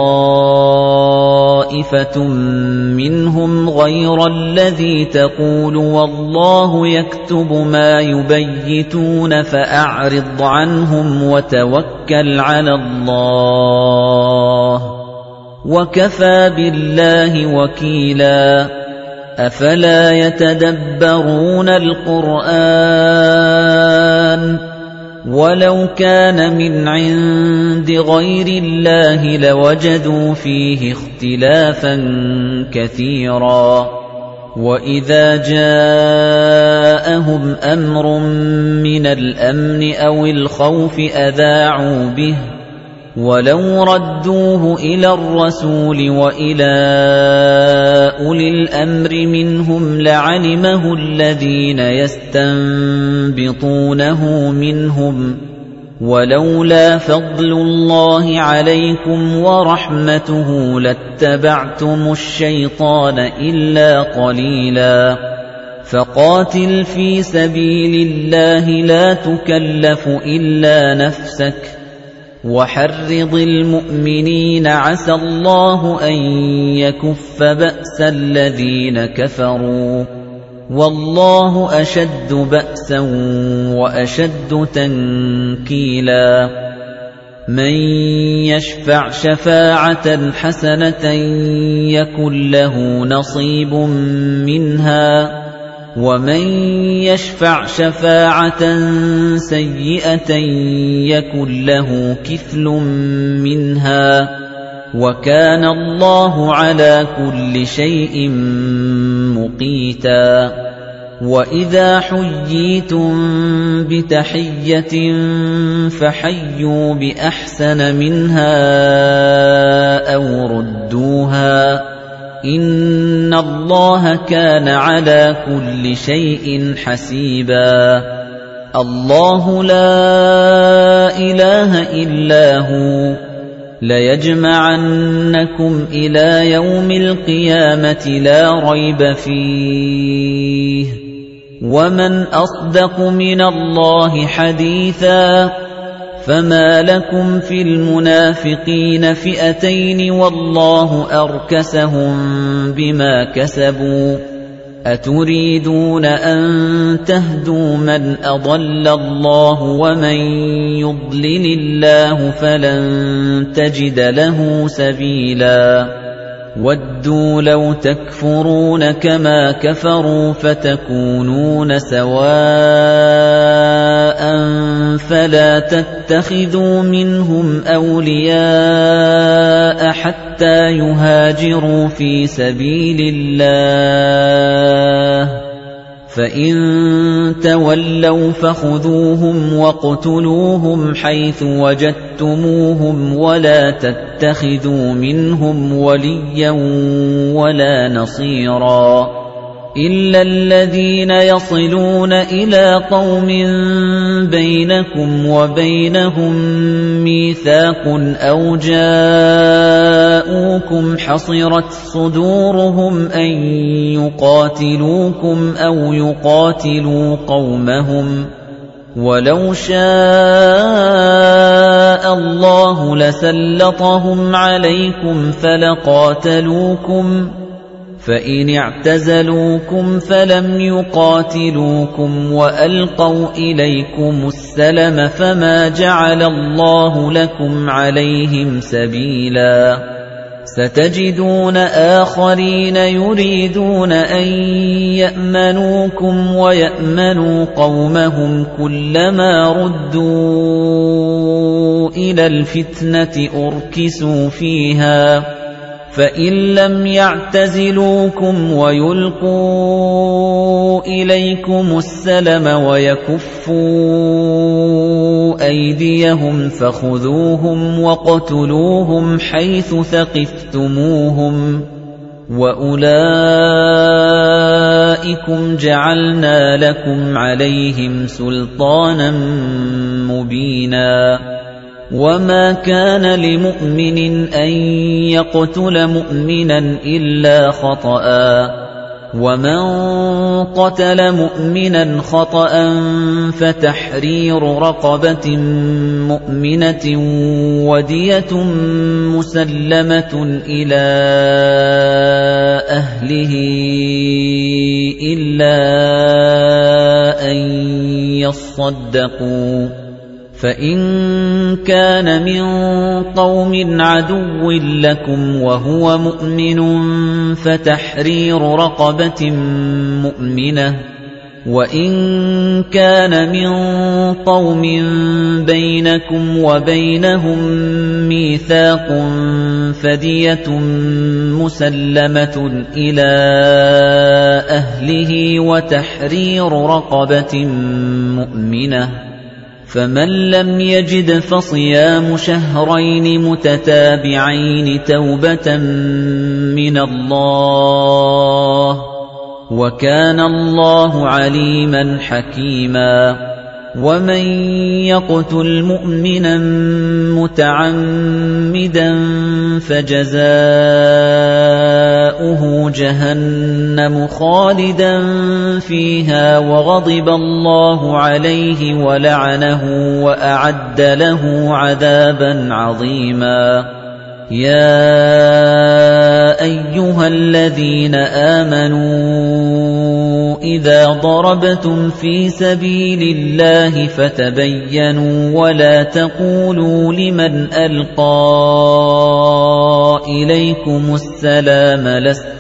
طَائِفَةٌ مِّنْهُمْ غَيْرَ الَّذِي تَقُولُ وَاللَّهُ يَكْتُبُ مَا يُبَيِّتُونَ فَأَعْرِضْ عَنْهُمْ وَتَوَكَّلْ عَلَى اللَّهِ وَكَفَى بِاللَّهِ وَكِيلًا أَفَلَا يَتَدَبَّرُونَ الْقُرْآنَ وَلَوْ كَانَ مِنْ عِندِ غَيْرِ اللَّهِ لَوَجَدُوا فِيهِ اخْتِلَافًا كَثِيرًا وَإِذَا جَاءَهُمْ أَمْرٌ مِّنَ الْأَمْنِ أَوِ الْخَوْفِ أَذَاعُوا بِهِ وَلَوْ رَدُّوهُ إِلَى الرَّسُولِ وَإِلَى أُولِي الْأَمْرِ مِنْهُمْ لَعَلِمَهُ الَّذِينَ يَسْتَنبِطُونَهُ مِنْهُمْ وَلَوْلَا فَضْلُ اللَّهِ عَلَيْكُمْ وَرَحْمَتُهُ لَاتَّبَعْتُمُ الشَّيْطَانَ إِلَّا قَلِيلًا فَقَاتِلْ فِي سَبِيلِ اللَّهِ لَا تُكَلَّفُ إِلَّا نَفْسَكَ وَحَرِّضِ الْمُؤْمِنِينَ عَسَى اللَّهُ أَن يَكُفَّ بَأْسَ الَّذِينَ كَفَرُوا وَاللَّهُ أَشَدُّ بَأْسًا وَأَشَدُّ تَنكِيلًا مَن يَشْفَعْ شَفَاعَةً حَسَنَةً يَكُن لَّهُ نَصِيبٌ مِّنْهَا وَمَن يَشْفَعْ شَفَاعَةً سَيِّئَةً يَكُن لَّهُ كِفْلٌ مِّنْهَا وَكَانَ اللَّهُ عَلَى كُلِّ شَيْءٍ مُقِيتًا وَإِذَا حُيِّيتُم بِتَحِيَّةٍ فَحَيُّوا بِأَحْسَنَ مِنْهَا أَوْ رُدُّوهَا إِنَّ اللَّهَ كَانَ عَلَى كُلِّ شَيْءٍ حَسِيبًا اللَّهُ لَا إِلَٰهَ إِلَّا هُوَ لَيَجْمَعَنَّكُمْ إِلَىٰ يَوْمِ الْقِيَامَةِ لَا رَيْبَ فِيهِ وَمَنْ أَصْدَقُ مِنَ اللَّهِ حَدِيثًا فَمَا لَكُمْ فِي الْمُنَافِقِينَ فِئَتَيْنِ وَاللَّهُ أَرْكَسَهُم بِمَا كَسَبُوا أَتُرِيدُونَ أَن تَهْدُوا مَنْ أَضَلَّ اللَّهُ وَمَن يُضْلِلِ اللَّهُ فَلَن تَجِدَ لَهُ سَبِيلًا وَدُّوا لَوْ تَكْفُرُونَ كَمَا كَفَرُوا فَتَكُونُونَ سَوَاءً فَلَا تَتَّخِذُوا مِنْهُمْ أَوْلِيَاءَ حَتَّى يُهَاجِرُوا فِي سَبِيلِ اللَّهِ فَإِن تَوَلَّوْا فَخُذُوهُمْ وَاقْتُلُوهُمْ حَيْثُ وَجَدتُّمُوهُمْ وَلَا تَتَّخِذُوا مِنْهُمْ وَلِيًّا وَلَا نَصِيرًا إِلَّا الَّذِينَ يَصِلُونَ إِلَىٰ قَوْمٍ بَيْنَكُمْ وَبَيْنَهُم مِّيثَاقٌ أَوْ جَاءُوكُمْ حَصِرَتْ صُدُورُهُمْ أَن يُقَاتِلُوكُمْ أَوْ يُقَاتِلُوا قَوْمَهُمْ وَلَوْ شَاءَ اللَّهُ لَسَلَّطَهُمْ عَلَيْكُمْ فَلَقَاتَلُوكُمْ فَإِنِ اعْتَزَلُوكُمْ فَلَمْ يُقَاتِلُوكُمْ وَأَلْقَوْا إِلَيْكُمُ السَّلَمَ فَمَا جَعَلَ اللَّهُ لَكُمْ عَلَيْهِمْ سَبِيلًا سَتَجِدُونَ آخَرِينَ يُرِيدُونَ أَن يَأْمَنُوكُمْ وَيَأْمَنُوا قَوْمَهُمْ كُلَّمَا رُدُّوا إِلَى الْفِتْنَةِ أُرْكِسُوا فِيهَا فَإِن لَّمْ يَعْتَزِلُوكُمْ وَيُلْقُوا إِلَيْكُمُ السَّلَمَ وَيَكُفُّوا أَيْدِيَهُمْ فَخُذُوهُمْ وَاقْتُلُوهُمْ حَيْثُ ثَقِفْتُمُوهُمْ وَأُولَئِكُمْ جَعَلْنَا لَكُمْ عَلَيْهِمْ سُلْطَانًا مُّبِينًا وَمَا كَانَ لِمُؤْمِنٍ أَن يَقْتُلَ مُؤْمِنًا إِلَّا خَطَأً وَمَن قَتَلَ مُؤْمِنًا خَطَأً فَتَحْرِيرُ رَقَبَةٍ مُؤْمِنَةٍ وَدِيَةٌ مُسَلَّمَةٌ إِلَى أَهْلِهِ إِلَّا أَن يَصَّدَّقُوا فَإِن كَانَ مِن قَوْمٍ عَدُوٍّ لَّكُمْ وَهُوَ مُؤْمِنٌ فَتَحْرِيرُ رَقَبَةٍ مُؤْمِنَةٍ وَإِن كَانَ مِن قَوْمٍ بَيْنَكُمْ وَبَيْنَهُم مِّيثَاقٌ فَدِيَةٌ مُّسَلَّمَةٌ إِلَىٰ أَهْلِهِ وَتَحْرِيرُ رَقَبَةٍ مُؤْمِنَةٍ فَمَن لَّمْ يَجِدْ فَصِيَامُ شَهْرَيْنِ مُتَتَابِعَيْنِ تَوْبَةً مِّنَ اللَّهِ وَكَانَ اللَّهُ عَلِيمًا حَكِيمًا وَمَن يَقْتُلْ مُؤْمِنًا مُّتَعَمِّدًا فَجَزَاؤُهُ جَهَنَّمُ خَالِدًا فِيهَا وَغَضِبَ اللَّهُ عَلَيْهِ وَلَعَنَهُ وَأَعَدَّ لَهُ عَذَابًا عَظِيمًا يَا أَيُّهَا الَّذِينَ آمَنُوا إِذَا ضَرَبْتُمْ فِي سَبِيلِ اللَّهِ فَتَبَيَّنُوا وَلَا تَقُولُوا لِمَنْ أَلْقَىٰ إِلَيْكُمُ السَّلَامَ لَسْتَ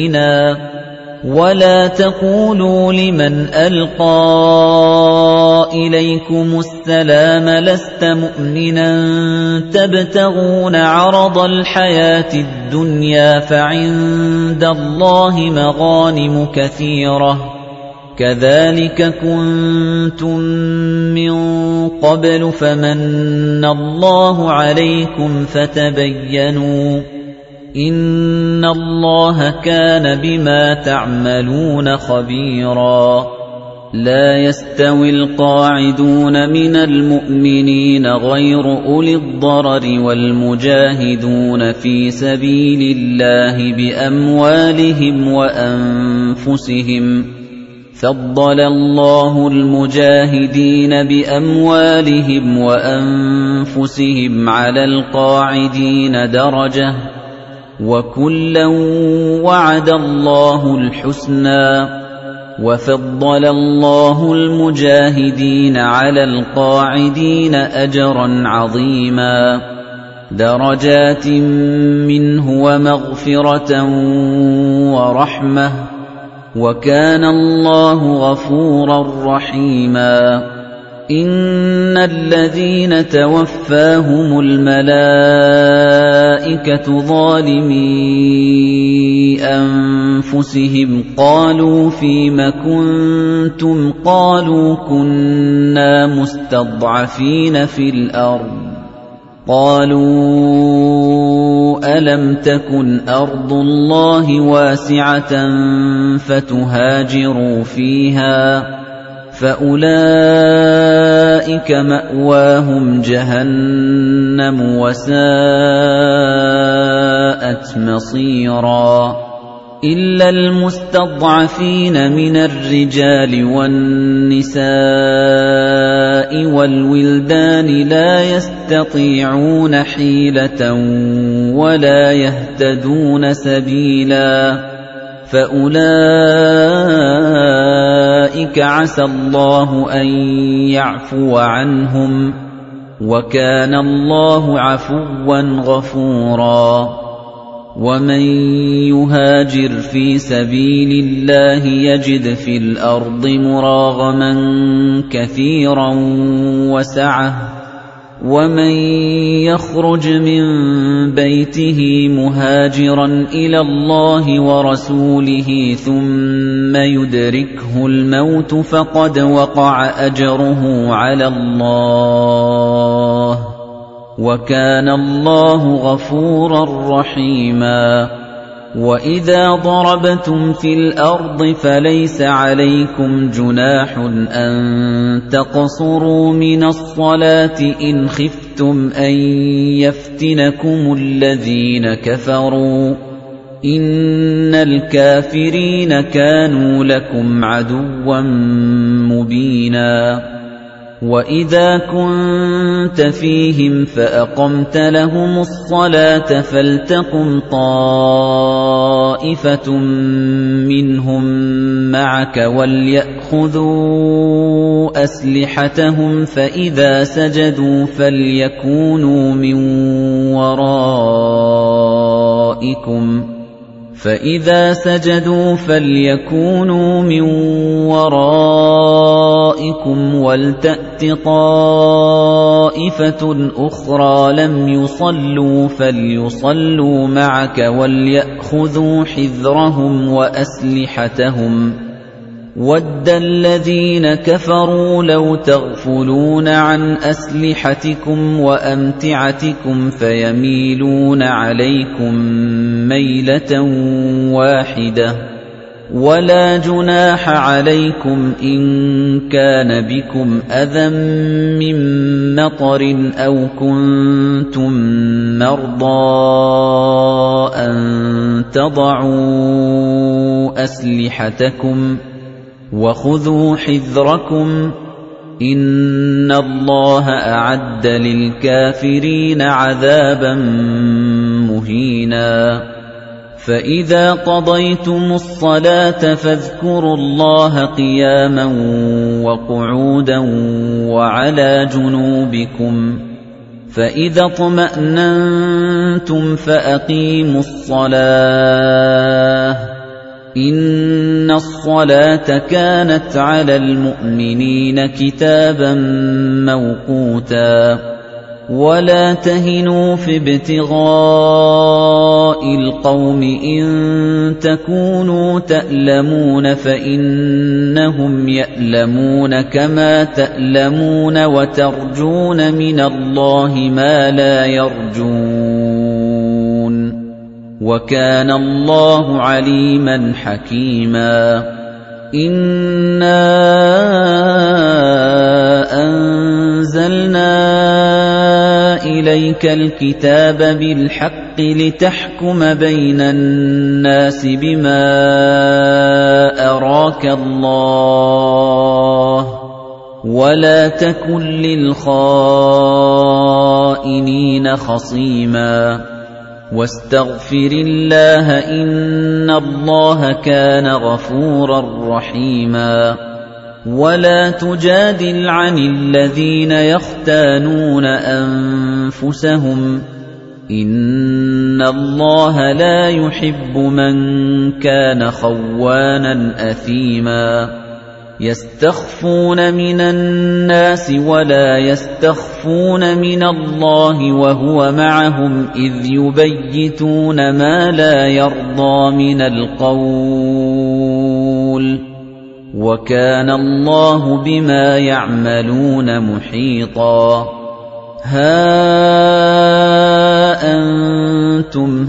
مُؤْمِنًا وَلَا تَقُولُوا لِمَنْ أَلْقَىٰ إِلَيْكُمُ السَّلَامَ لَسْتَ مُؤْمِنًا تَبْتَغُونَ عَرَضَ الْحَيَاةِ الدُّنْيَا فَعِندَ اللَّهِ مَغَانِمُ كَثِيرَةٌ كَذَلِكَ كُنتُم مِّن قَبْلُ فَمَنَّ اللَّهُ عَلَيْكُمْ فَتَبَيَّنُوا إِنَّ اللَّهَ كَانَ بِمَا تَعْمَلُونَ خَبِيرًا لَا يَسْتَوِي الْقَاعِدُونَ مِنَ الْمُؤْمِنِينَ غَيْرُ أُولِي الضَّرَرِ وَالْمُجَاهِدُونَ فِي سَبِيلِ اللَّهِ بِأَمْوَالِهِمْ وَأَنفُسِهِمْ فَضَّلَ اللَّهُ الْمُجَاهِدِينَ بِأَمْوَالِهِمْ وَأَنفُسِهِمْ عَلَى الْقَاعِدِينَ دَرَجَةً وَكُلًّا وَعَدَ اللَّهُ الْحُسْنَى وَفَضَّلَ اللَّهُ الْمُجَاهِدِينَ عَلَى الْقَاعِدِينَ أَجْرًا عَظِيمًا دَرَجَاتٍ مِّنْهُ وَمَغْفِرَةً وَرَحْمَةً وَكَانَ اللَّهُ غَفُورًا رَّحِيمًا إِنَّ الَّذِينَ تَوَفَّاهُمُ الْمَلَائِكَةُ ظَالِمِي أَنفُسِهِمْ قَالُوا فِيمَ كُنتُمْ قَالُوا كُنَّا مُسْتَضْعَفِينَ فِي الْأَرْضِ قَالُوا أَلَمْ تَكُنْ أَرْضُ اللَّهِ وَاسِعَةً فَتُهَاجِرُوا فِيهَا فَأُولَئِكَ مَأْوَاهُمْ جَهَنَّمُ وَسَاءَتْ مَصِيرًا إِلَّا الْمُسْتَضْعَفِينَ مِنَ الرِّجَالِ وَالنِّسَاءِ وَالْوِلْدَانِ لَا يَسْتَطِيعُونَ حِيلَةً وَلَا يَهْتَدُونَ سَبِيلًا فَأُولَئِكَ عَسَى اللَّهُ أَن يَعْفُوَ عَنْهُمْ وَكَانَ اللَّهُ عَفُوًّا غَفُورًا وَمَن يُهَاجِرْ فِي سَبِيلِ اللَّهِ يَجِدْ فِي الْأَرْضِ مُرَاغَمًا كَثِيرًا وَسَعَةً وَمَن يَخْرُجْ مِن بَيْتِهِ مُهَاجِرًا إِلَى اللَّهِ وَرَسُولِهِ ثُمَّ يُدْرِكْهُ الْمَوْتُ فَقَدْ وَقَعَ أَجْرُهُ عَلَى اللَّهِ وَكَانَ اللَّهُ غَفُورًا رَّحِيمًا وَإِذَا ضَرَبْتُمْ فِي الْأَرْضِ فَلَيْسَ عَلَيْكُمْ جُنَاحٌ أَن تَقْصُرُوا مِنَ الصَّلَاةِ إِنْ خِفْتُمْ أَن يَفْتِنَكُمُ الَّذِينَ كَفَرُوا إِنَّ الْكَافِرِينَ كَانُوا لَكُمْ عَدُوًّا مُّبِينًا وَإِذَا كُنتَ فِيهِمْ فَأَقَمْتَ لَهُمُ الصَّلَاةَ فَلْتَقُمْ طَائِفَةٌ مِّنْهُم مَّعَكَ وَلْيَأْخُذُوا أَسْلِحَتَهُمْ فَإِذَا سَجَدُوا فَلْيَكُونُوا مِن وَرَائِكُمْ فَإِذَا سَجَدُوا فَلْيَكُونُوا مِن وَرَائِكُمْ وَلْتَأْتِ طَائِفَةٌ أُخْرَىٰ لَمْ يُصَلُّوا فَلْيُصَلُّوا مَعَكَ وَلْيَأْخُذُوا حِذْرَهُمْ وَأَسْلِحَتَهُمْ وَدَّ الَّذِينَ كَفَرُوا لَوْ تَغْفُلُونَ عَنْ أَسْلِحَتِكُمْ وَأَمْتِعَتِكُمْ فَيَمِيلُونَ عَلَيْكُمْ مَيْلَةً وَاحِدَةً وَلَا جُنَاحَ عَلَيْكُمْ إِن كَانَ بِكُمْ أَذًى مِّن مَّطَرٍ أَوْ كُنتُم مَّرْضَىٰ أَن تَضَعُوا أَسْلِحَتَكُمْ وَخُذُوا حِذْرَكُمْ إِنَّ اللَّهَ أَعَدَّ لِلْكَافِرِينَ عَذَابًا مُّهِينًا فَإِذَا قَضَيْتُمُ الصَّلَاةَ فَاذْكُرُوا اللَّهَ قِيَامًا وَقُعُودًا وَعَلَى جُنُوبِكُمْ فَإِذَا اطْمَأْنَنتُمْ فَأَقِيمُوا الصَّلَاةَ إِنَّ الصَّلَاةَ كَانَتْ عَلَى الْمُؤْمِنِينَ كِتَابًا مَّوْقُوتًا وَلَا تَهِنُوا فِي ابْتِغَاءِ الْقَوْمِ إِن تَكُونُوا تَأْلَمُونَ فَإِنَّهُمْ يَأْلَمُونَ كَمَا تَأْلَمُونَ وَتَرْجُونَ مِنَ اللَّهِ مَا لَا يَرْجُونَ وَكَانَ اللَّهُ عَلِيمًا حَكِيمًا إِنَّا أَنزَلْنَا إِلَيْكَ الْكِتَابَ بِالْحَقِّ لِتَحْكُمَ بَيْنَ النَّاسِ بِمَا أَرَاكَ اللَّهُ وَلَا تَكُن لِّلْخَائِنِينَ خَصِيمًا وَاسْتَغْفِرِ اللَّهَ إِنَّ اللَّهَ كَانَ غَفُورًا رَّحِيمًا وَلَا تُجَادِلْ عَنِ الَّذِينَ يَخْتَانُونَ أَنفُسَهُمْ ۚ إِنَّ اللَّهَ لَا يُحِبُّ مَن كَانَ خَوَّانًا أَثِيمًا يَسْتَخْفُونَ مِنَ النَّاسِ وَلَا يَسْتَخْفُونَ مِنَ اللَّهِ وَهُوَ مَعَهُمْ إِذْ يُبَيِّتُونَ مَا لَا يَرْضَىٰ مِنَ الْقَوْلِ ۚ وَكَانَ اللَّهُ بِمَا يَعْمَلُونَ مُحِيطًا هَا أَنتُمْ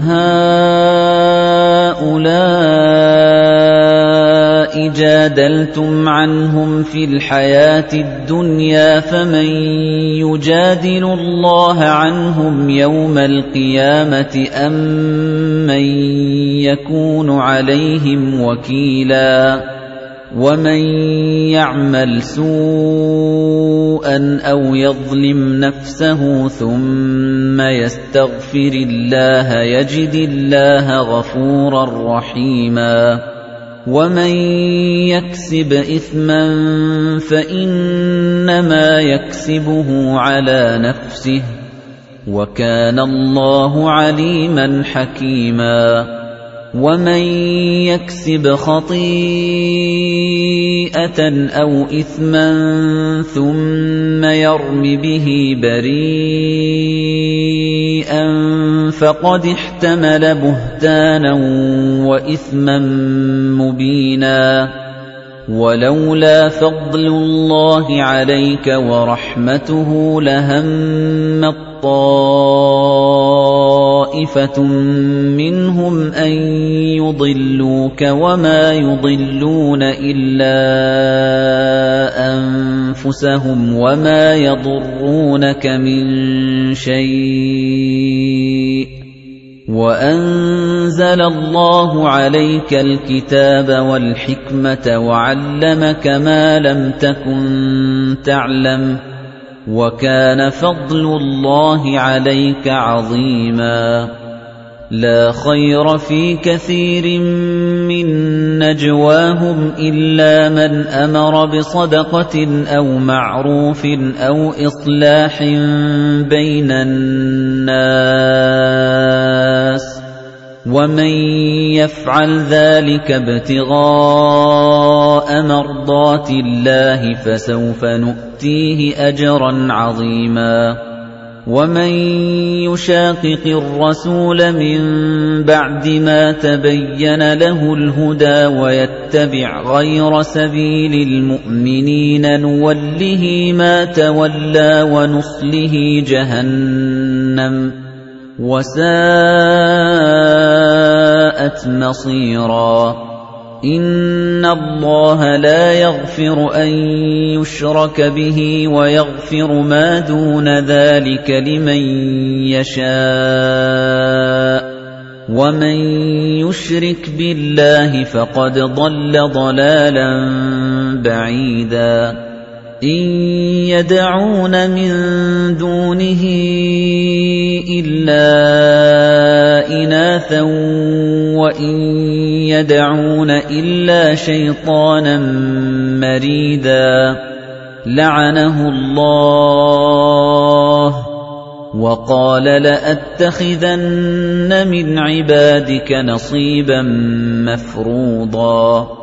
هَٰؤُلَاءِ جَادَلْتُمْ عَنْهُمْ فِي الْحَيَاةِ الدُّنْيَا فَمَن يُجَادِلُ اللَّهَ عَنْهُمْ يَوْمَ الْقِيَامَةِ أَم مَّن يَكُونُ عَلَيْهِمْ وَكِيلًا وَمَن يَعْمَلْ سُوءًا أَوْ يَظْلِمْ نَفْسَهُ ثُمَّ يَسْتَغْفِرِ اللَّهَ يَجِدِ اللَّهَ غَفُورًا رَّحِيمًا وَمَن يَكْسِبْ إِثْمًا فَإِنَّمَا يَكْسِبُهُ عَلَىٰ نَفْسِهِ ۚ وَكَانَ اللَّهُ عَلِيمًا حَكِيمًا وَمَن يَكْسِبْ خَطِيئَةً أَوْ إِثْمًا ثُمَّ يَرْمِ بِهِ بَرِيئًا فَقَدِ احْتَمَلَ بُهْتَانًا وَإِثْمًا مُّبِينًا وَلَوْلَا فَضْلُ اللَّهِ عَلَيْكَ وَرَحْمَتُهُ لَهَمَّت طَّائِفَةٌ مِّنْهُمْ أَن يُضِلُّوكَ وَمَا يُضِلُّونَ إِلَّا أَنفُسَهُمْ وَمَا يَضُرُّونَكَ مِن شَيْءٍ وَأَنزَلَ اللَّهُ عَلَيْكَ الْكِتَابَ وَالْحِكْمَةَ وَعَلَّمَكَ مَا لَمْ تَكُن تَعْلَمُ وَكَانَ فَضْلُ اللَّهِ عَلَيْكَ عَظِيمًا لَا خَيْرَ فِي كَثِيرٍ مِّن نَّجْوَاهُمْ إِلَّا مَنْ أَمَرَ بِصَدَقَةٍ أَوْ مَعْرُوفٍ أَوْ إِصْلَاحٍ بَيْنَ النَّاسِ وَمَن يَفْعَلْ ذَلِكَ ابْتِغَاءَ مَرْضَاتِ اللَّهِ فَسَوْفَ نُؤْتِيهِ أَجْرًا عَظِيمًا وَمَن يُشَاقِقِ الرَّسُولَ مِن بَعْدِ مَا تَبَيَّنَ لَهُ الْهُدَى وَيَتَّبِعْ غَيْرَ سَبِيلِ الْمُؤْمِنِينَ نُوَلِّهِ مَا تَوَلَّىٰ وَنُصْلِهِ جَهَنَّمَ وَسَاءَتْ مَصِيرًا إِنَّ اللَّهَ لَا يَغْفِرُ أَن يُشْرَكَ بِهِ وَيَغْفِرُ مَا دُونَ ذَلِكَ لِمَن يَشَاءُ وَمَن يُشْرِكْ بِاللَّهِ فَقَدْ ضَلَّ ضَلَالًا بَعِيدًا إِن يَدْعُونَ مِن دُونِهِ إِلَّا إِنَاثًا وَإِن يَدْعُونَ إِلَّا شَيْطَانًا مَّرِيدًا لَّعَنَهُ اللَّهُ وَقَالَ لَأَتَّخِذَنَّ مِنْ عِبَادِكَ نَصِيبًا مَفْرُوضًا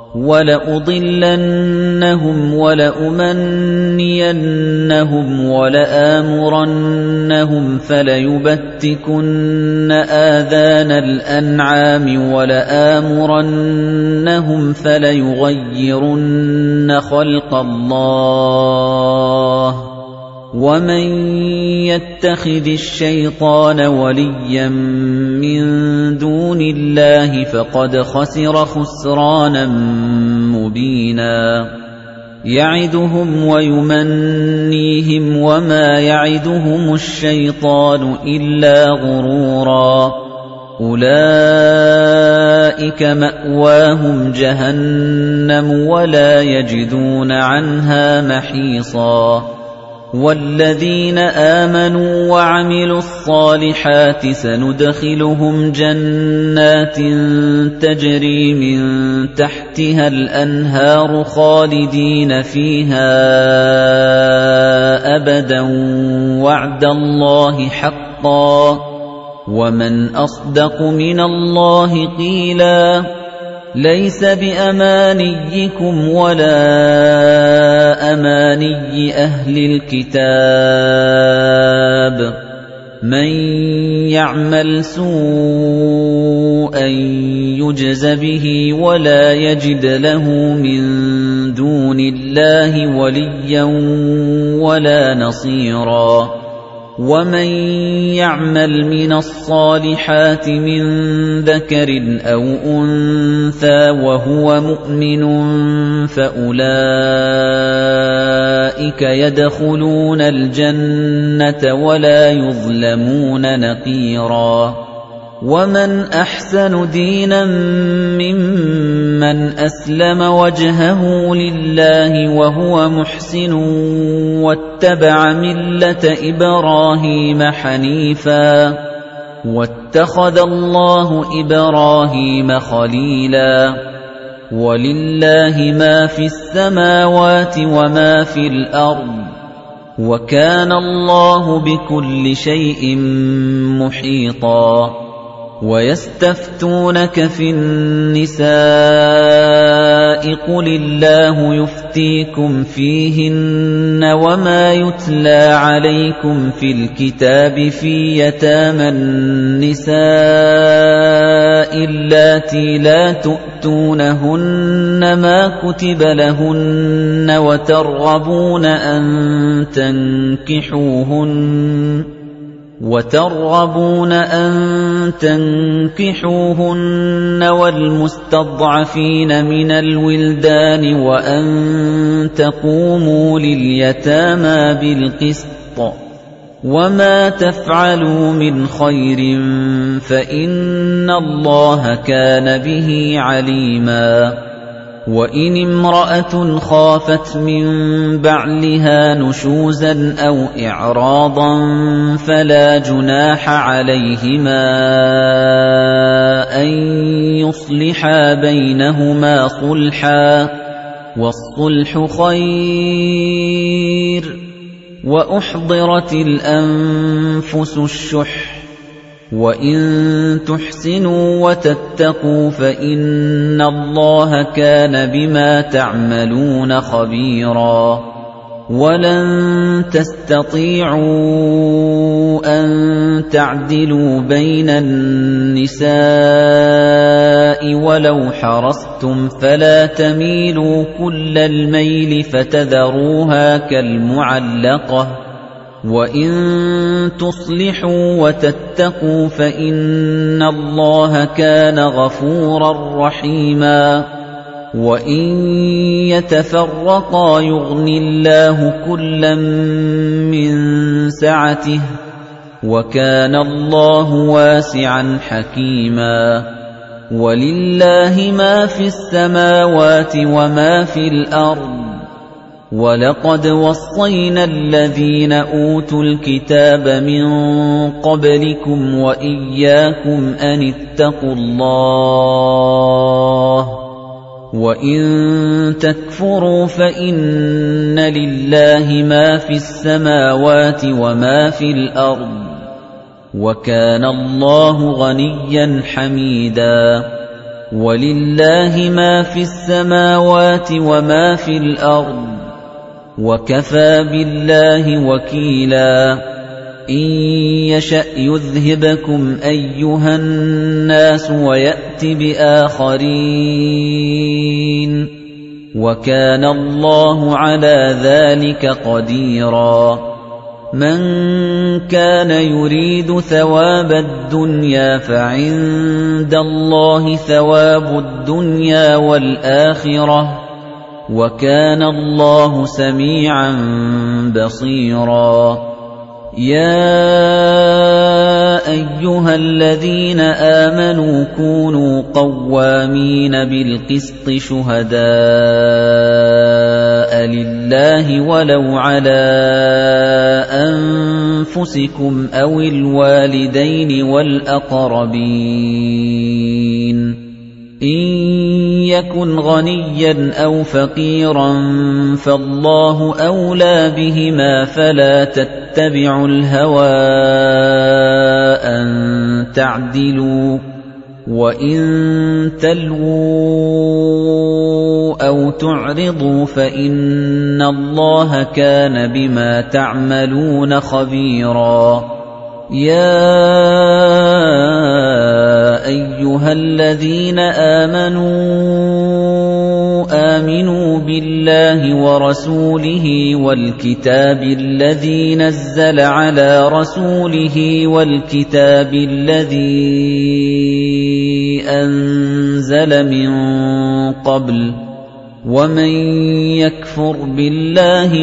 وَلَأُضِلَّنَّهُمْ وَلَأُمَنِّيَنَّهُمْ وَلَآمُرَنَّهُمْ فَلَيُبَتِّكُنَّ آذَانَ الْأَنْعَامِ وَلَآمُرَنَّهُمْ فَلَيُغَيِّرُنَّ خَلْقَ اللَّهِ ۚ وَمَن يَتَّخِذِ الشَّيْطَانَ وَلِيًّا مِّن دُونِ اللَّهِ فَقَدْ خَسِرَ خُسْرَانًا مُّبِينًا يَعِدُهُمْ وَيُمَنِّيهِمْ وَمَا يَعِدُهُمُ الشَّيْطَانُ إِلَّا غُرُورًا أُولَئِكَ مَأْوَاهُمْ جَهَنَّمُ وَلَا يَجِدُونَ عَنْهَا مَحِيصًا وَالَّذِينَ آمَنُوا وَعَمِلُوا الصَّالِحَاتِ سَنُدْخِلُهُمْ جَنَّاتٍ تَجْرِي مِن تَحْتِهَا الْأَنْهَارُ خَالِدِينَ فِيهَا أَبَدًا وَعْدَ اللَّهِ حَقًّا ۚ وَمَنْ أَصْدَقُ مِنَ اللَّهِ قِيلًا لَيْسَ بِأَمَانِيِّكُمْ وَلَا أَمَانِيِّ أَهْلِ الْكِتَابِ مَن يَعْمَلْ سُوءًا يُجْزَ بِهِ وَلَا يَجِدْ لَهُ مِن دُونِ اللَّهِ وَلِيًّا وَلَا نَصِيرًا وَمَن يَعْمَلْ مِنَ الصَّالِحَاتِ مِن ذَكَرٍ أَوْ أُنثَىٰ وَهُوَ مُؤْمِنٌ فَأُولَٰئِكَ يَدْخُلُونَ الْجَنَّةَ وَلَا يُظْلَمُونَ نَقِيرًا وَمَنْ أَحْسَنُ دِينًا مِّمَّنْ أَسْلَمَ وَجْهَهُ لِلَّهِ وَهُوَ مُحْسِنٌ وَاتَّبَعَ مِلَّةَ إِبْرَاهِيمَ حَنِيفًا ۗ وَاتَّخَذَ اللَّهُ إِبْرَاهِيمَ خَلِيلًا وَلِلَّهِ مَا فِي السَّمَاوَاتِ وَمَا فِي الْأَرْضِ وَكَانَ اللَّهُ بِكُلِّ شَيْءٍ مُحِيطًا وَيَسْتَفْتُونَكَ فِي النِّسَاءِ قُلِ اللَّهُ يُفْتِيكُمْ فِيهِنَّ وَمَا يُتْلَىٰ عَلَيْكُمْ فِي الْكِتَابِ فِي يَتَامَى النِّسَاءِ اللَّاتِي لَا تُؤْتُونَهُنَّ مَا كُتِبَ لَهُنَّ وَتَرْغَبُونَ أَن تَنكِحُوهُنَّ وَتَرْغَبُونَ أَن تَنكِحُوهُنَّ وَالْمُسْتَضْعَفِينَ مِنَ الْوِلْدَانِ وَأَن تَقُومُوا لِلْيَتَامَى بِالْقِسْطِ ۚ وَمَا تَفْعَلُوا مِنْ خَيْرٍ فَإِنَّ اللَّهَ كَانَ بِهِ عَلِيمًا وَإِنِ امْرَأَةٌ خَافَتْ مِن بَعْلِهَا نُشُوزًا أَوْ إِعْرَاضًا فَلَا جُنَاحَ عَلَيْهِمَا أَن يُصْلِحَا بَيْنَهُمَا صُلْحًا ۚ وَالصُّلْحُ خَيْرٌ ۗ وَأُحْضِرَتِ الْأَنفُسُ الشُّحَّ ۚ وَإِن تُحْسِنُوا وَتَتَّقُوا فَإِنَّ اللَّهَ كَانَ بِمَا تَعْمَلُونَ خَبِيرًا وَلَن تَسْتَطِيعُوا أَن تَعْدِلُوا بَيْنَ النِّسَاءِ وَلَوْ حَرَصْتُمْ فَلَا تَمِيلُوا كُلَّ الْمَيْلِ فَتَذَرُوهَا كَالْمُعَلَّقَةِ ۚ وَإِن تُصْلِحُوا وَتَتَّقُوا فَإِنَّ اللَّهَ كَانَ غَفُورًا رَّحِيمًا وَإِن يَتَفَرَّقَا يُغْنِ اللَّهُ كُلًّا مِّن سَعَتِهِ ۚ وَكَانَ اللَّهُ وَاسِعًا حَكِيمًا وَلِلَّهِ مَا فِي السَّمَاوَاتِ وَمَا فِي الْأَرْضِ وَلَقَدْ وَصَّيْنَا الَّذِينَ أُوتُوا الْكِتَابَ مِن قَبْلِكُمْ وَإِيَّاكُمْ أَنِ اتَّقُوا اللَّهَ وَإِن تَكْفُرُوا فَإِنَّ لِلَّهِ مَا فِي السَّمَاوَاتِ وَمَا فِي الْأَرْضِ وَكَانَ اللَّهُ غَنِيًّا حَمِيدًا وَلِلَّهِ مَا فِي السَّمَاوَاتِ وَمَا فِي الْأَرْضِ وَكَفَى بِاللَّهِ وَكِيلًا إِن يَشَأْ يُذْهِبْكُمْ أَيُّهَا النَّاسُ وَيَأْتِ بِآخَرِينَ وَكَانَ اللَّهُ عَلَى ذَلِكَ قَدِيرًا مَنْ كَانَ يُرِيدُ ثَوَابَ الدُّنْيَا فَعِندَ اللَّهِ ثَوَابُ الدُّنْيَا وَالْآخِرَةِ وَكَانَ اللَّهُ سَمِيعًا بَصِيرًا يَا أَيُّهَا الَّذِينَ آمَنُوا كُونُوا قَوَّامِينَ بِالْقِسْطِ شُهَدَاءَ لِلَّهِ وَلَوْ عَلَىٰ أَنفُسِكُمْ أَوِ الْوَالِدَيْنِ وَالْأَقْرَبِينَ إِن يَكُنْ غَنِيًّا أَوْ فَقِيرًا فَاللَّهُ أَوْلَىٰ بِهِمَا فَلَا تَتَّبِعُوا الْهَوَىٰ أَن تَعْدِلُوا وَإِن تَلْوُوا أَوْ تُعْرِضُوا فَإِنَّ اللَّهَ كَانَ بِمَا تَعْمَلُونَ خَبِيرًا يَا أَيُّهَا الَّذِينَ آمَنُوا آمِنُوا بِاللَّهِ وَرَسُولِهِ وَالْكِتَابِ الَّذِي نَزَّلَ عَلَى رَسُولِهِ وَالْكِتَابِ الَّذِي أَنزَلَ مِن قَبْلُ وَمَن يَكْفُرْ بِاللَّهِ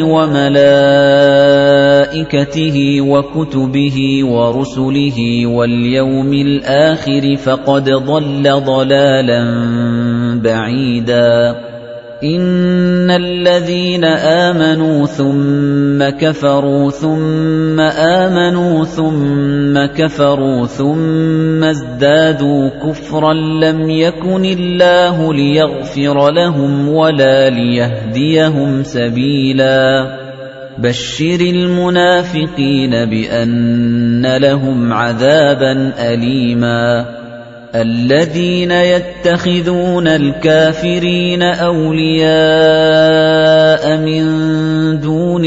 وَمَلَائِكَتِهِ وَكُتُبِهِ وَرُسُلِهِ وَالْيَوْمِ الْآخِرِ فَقَدْ ضَلَّ ضَلَالًا بَعِيدًا إِنَّ الَّذِينَ آمَنُوا ثُمَّ كَفَرُوا ثُمَّ آمَنُوا ثُمَّ كَفَرُوا ثُمَّ ازْدَادُوا كُفْرًا لَّمْ يَكُنِ اللَّهُ لِيَغْفِرَ لَهُمْ وَلَا لِيَهْدِيَهُمْ سَبِيلًا بَشِّرِ الْمُنَافِقِينَ بِأَنَّ لَهُمْ عَذَابًا أَلِيمًا الَّذِينَ يَتَّخِذُونَ الْكَافِرِينَ أَوْلِيَاءَ مِن دُونِ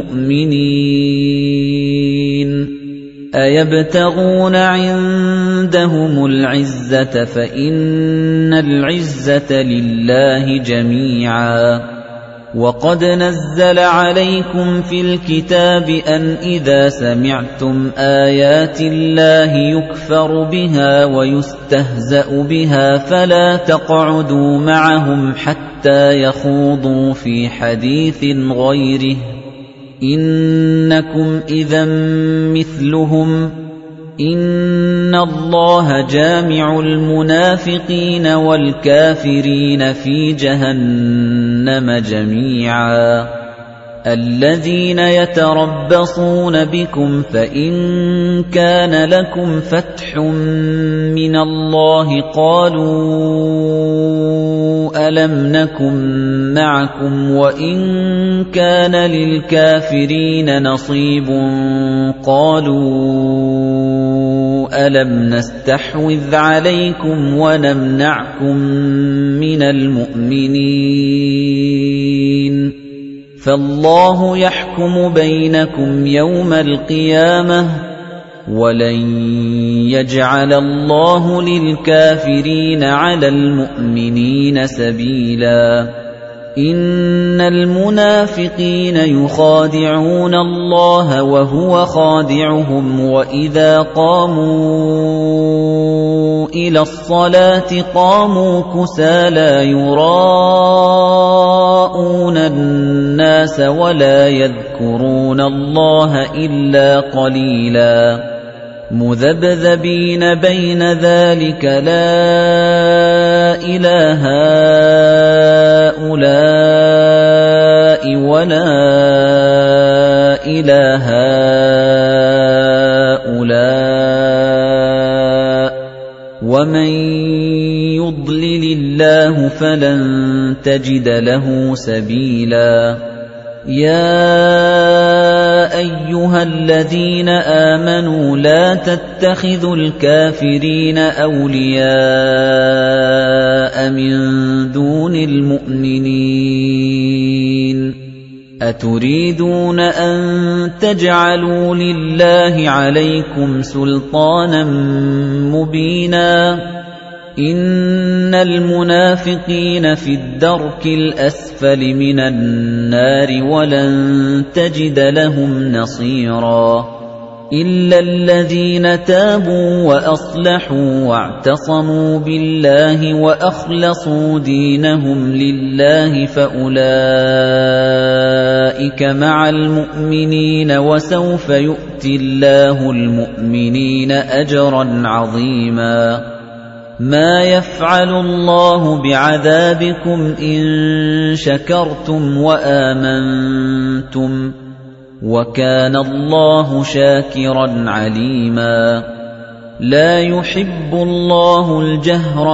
الْمُؤْمِنِينَ أَيَبْتَغُونَ عِندَهُمُ الْعِزَّةَ فَإِنَّ الْعِزَّةَ لِلَّهِ جَمِيعًا وَقَدْ نَزَّلَ عَلَيْكُمْ فِي الْكِتَابِ أَنْ إِذَا سَمِعْتُمْ آيَاتِ اللَّهِ يُكْفَرُ بِهَا وَيُسْتَهْزَأُ بِهَا فَلَا تَقْعُدُوا مَعَهُمْ حَتَّى يَخُوضُوا فِي حَدِيثٍ غَيْرِهِ إِنَّكُمْ إِذًا مِثْلُهُمْ إِنَّ اللَّهَ جَامِعُ الْمُنَافِقِينَ وَالْكَافِرِينَ فِي جَهَنَّمَ جَمِيعًا الَّذِينَ يَتَرَبَّصُونَ بِكُمْ فَإِن كَانَ لَكُمْ فَتْحٌ مِّنَ اللَّهِ قَالُوا أَلَمْ نَكُن مَّعَكُمْ وَإِن كَانَ لِلْكَافِرِينَ نَصِيبٌ قَالُوا أَلَمْ نَسْتَحْوِذْ عَلَيْكُمْ وَنَمْنَعْكُم مِّنَ الْمُؤْمِنِينَ فَاللَّهُ يَحْكُمُ بَيْنَكُمْ يَوْمَ الْقِيَامَةِ وَلَن يَجْعَلَ اللَّهُ لِلْكَافِرِينَ عَلَى الْمُؤْمِنِينَ سَبِيلًا إِنَّ الْمُنَافِقِينَ يُخَادِعُونَ اللَّهَ وَهُوَ خَادِعُهُمْ وَإِذَا قَامُوا إِلَى الصَّلَاةِ قَامُوا كُسَالَى يُرَاءُونَ النَّاسَ وَلَا يَذْكُرُونَ اللَّهَ إِلَّا قَلِيلًا مُذَبْذَبِينَ بَيْنَ ذَلِكَ لَا إِلَٰهَ هَٰؤُلَاءِ وَلَا إِلَٰهَ هَٰؤُلَاءِ وَمَن يُضْلِلِ اللَّهُ فَلَن تَجِدَ لَهُ سَبِيلًا يَا أَيُّهَا الَّذِينَ آمَنُوا لَا تَتَّخِذُوا الْكَافِرِينَ أَوْلِيَاءَ مِن دُونِ الْمُؤْمِنِينَ أَتُرِيدُونَ أَن تَجْعَلُوا لِلَّهِ عَلَيْكُمْ سُلْطَانًا مُبِينًا إِنَّ الْمُنَافِقِينَ فِي الدَّرْكِ الْأَسْفَلِ مِنَ النَّارِ وَلَن تَجِدَ لَهُمْ نَصِيرًا إِلَّا الَّذِينَ تَابُوا وَأَصْلَحُوا وَاعْتَصَمُوا بِاللَّهِ وَأَخْلَصُوا دِينَهُمْ لِلَّهِ فَأُولَئِكَ مَعَ الْمُؤْمِنِينَ وَسَوْفَ يُؤْتِ اللَّهُ الْمُؤْمِنِينَ أَجْرًا عَظِيمًا مَا يَفْعَلُ اللَّهُ بِعَذَابِكُمْ إِن شَكَرْتُمْ وَآمَنتُمْ وَكَانَ اللَّهُ شَاكِرًا عَلِيمًا لَا يُحِبُّ اللَّهُ الْجَهْرَ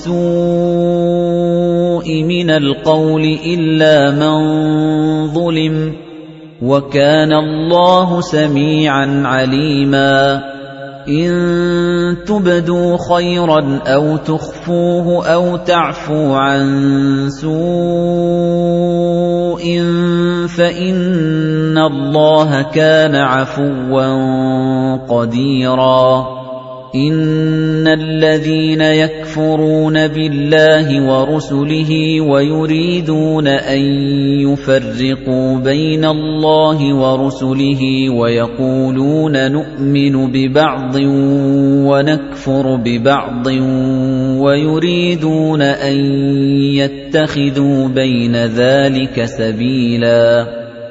بِالسُّوءِ مِنَ الْقَوْلِ إِلَّا مَن ظُلِمَ وَكَانَ اللَّهُ سَمِيعًا عَلِيمًا إِن تُبْدُوا خَيْرًا أَوْ تُخْفُوهُ أَوْ تَعْفُوا عَن سُوءٍ فَإِنَّ اللَّهَ كَانَ عَفُوًّا قَدِيرًا إِنَّ الَّذِينَ يَكْفُرُونَ بِاللَّهِ وَرُسُلِهِ وَيُرِيدُونَ أَن يُفَرِّقُوا بَيْنَ اللَّهِ وَرُسُلِهِ وَيَقُولُونَ نُؤْمِنُ بِبَعْضٍ وَنَكْفُرُ بِبَعْضٍ وَيُرِيدُونَ أَن يَتَّخِذُوا بَيْنَ ذَلِكَ سَبِيلًا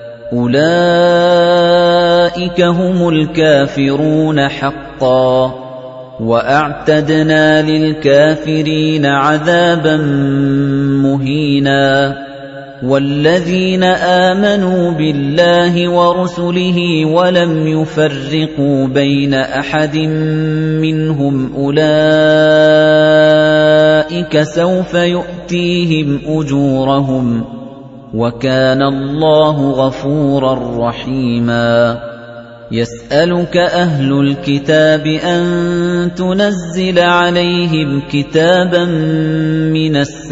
أُولَئِكَ هُمُ الْكَافِرُونَ حَقًّا وَأَعْتَدْنَا لِلْكَافِرِينَ عَذَابًا مُهِينًا وَالَّذِينَ آمَنُوا بِاللَّهِ وَرُسُلِهِ وَلَمْ يُفَرِّقُوا بَيْنَ أَحَدٍ مِّنْهُمْ أُولَئِكَ سَوْفَ يُؤْتِيهِمْ أُجُورَهُمْ وَكَانَ اللَّهُ غَفُورًا رَّحِيمًا يَسْأَلُكَ أَهْلُ الْكِتَابِ أَن تُنَزِّلَ عَلَيْهِمْ كِتَابًا مِّنَ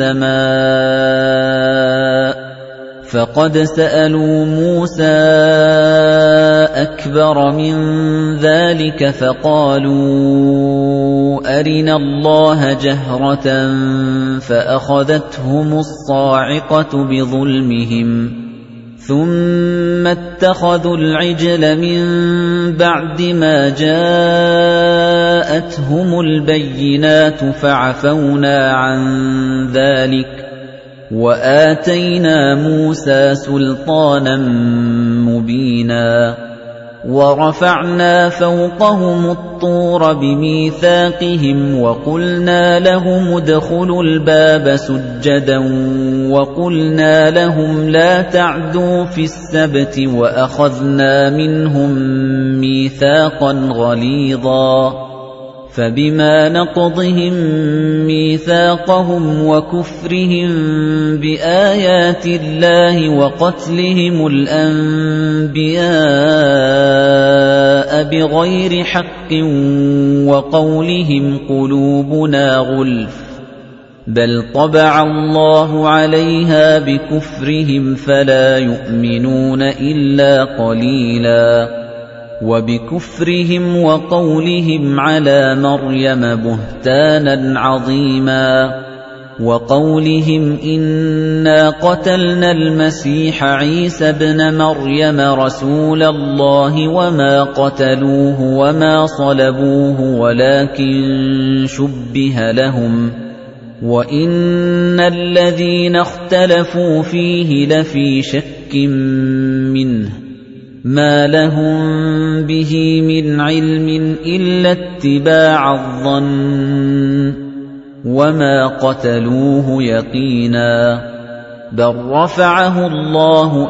السَّمَاءِ فَقَدْ سَأَلُوا مُوسَىٰ أَكْبَرَ مِن ذَلِكَ فَقَالُوا أَرِنَا اللَّهَ جَهْرَةً فَأَخَذَتْهُمُ الصَّاعِقَةُ بِظُلْمِهِمْ ثُمَّ اتَّخَذُوا الْعِجْلَ مِن بَعْدِ مَا جَاءَتْهُمُ الْبَيِّنَاتُ فَعَفَوْنَا عَن ذَلِكَ وَآتَيْنَا مُوسَىٰ سُلْطَانًا مُّبِينًا وَرَفَعْنَا فَوْقَهُمُ الطُّورَ بِمِيثَاقِهِمْ وَقُلْنَا لَهُمُ ادْخُلُوا الْبَابَ سُجَّدًا وَقُلْنَا لَهُمْ لَا تَعْدُوا فِي السَّبْتِ وَأَخَذْنَا مِنْهُم مِّيثَاقًا غَلِيظًا فَبِمَا نَقْضِهِم مِّيثَاقَهُمْ وَكُفْرِهِم بِآيَاتِ اللَّهِ وَقَتْلِهِمُ الْأَنبِيَاءَ بِغَيْرِ حَقٍّ وَقَوْلِهِمْ قُلُوبُنَا غُلْفٌ بَلْ طَبَعَ اللَّهُ عَلَيْهَا بِكُفْرِهِمْ فَلَا يُؤْمِنُونَ إِلَّا قَلِيلًا وَبِكُفْرِهِمْ وَقَوْلِهِمْ عَلَى مَرْيَمَ بُهْتَانًا عَظِيمًا وَقَوْلِهِمْ إِنَّا قَتَلْنَا الْمَسِيحَ عِيسَى ابْنَ مَرْيَمَ رَسُولَ اللَّهِ وَمَا قَتَلُوهُ وَمَا صَلَبُوهُ وَلَكِن شُبِّهَ لَهُمْ وَإِنَّ الَّذِينَ اخْتَلَفُوا فِيهِ لَفِي شَكٍّ مِّنْهُ مَا لَهُم بِهِ مِنْ عِلْمٍ إِلَّا اتِّبَاعَ الظَّنِّ وَمَا قَتَلُوهُ يَقِينًا بَلْ رَفَعَهُ اللَّهُ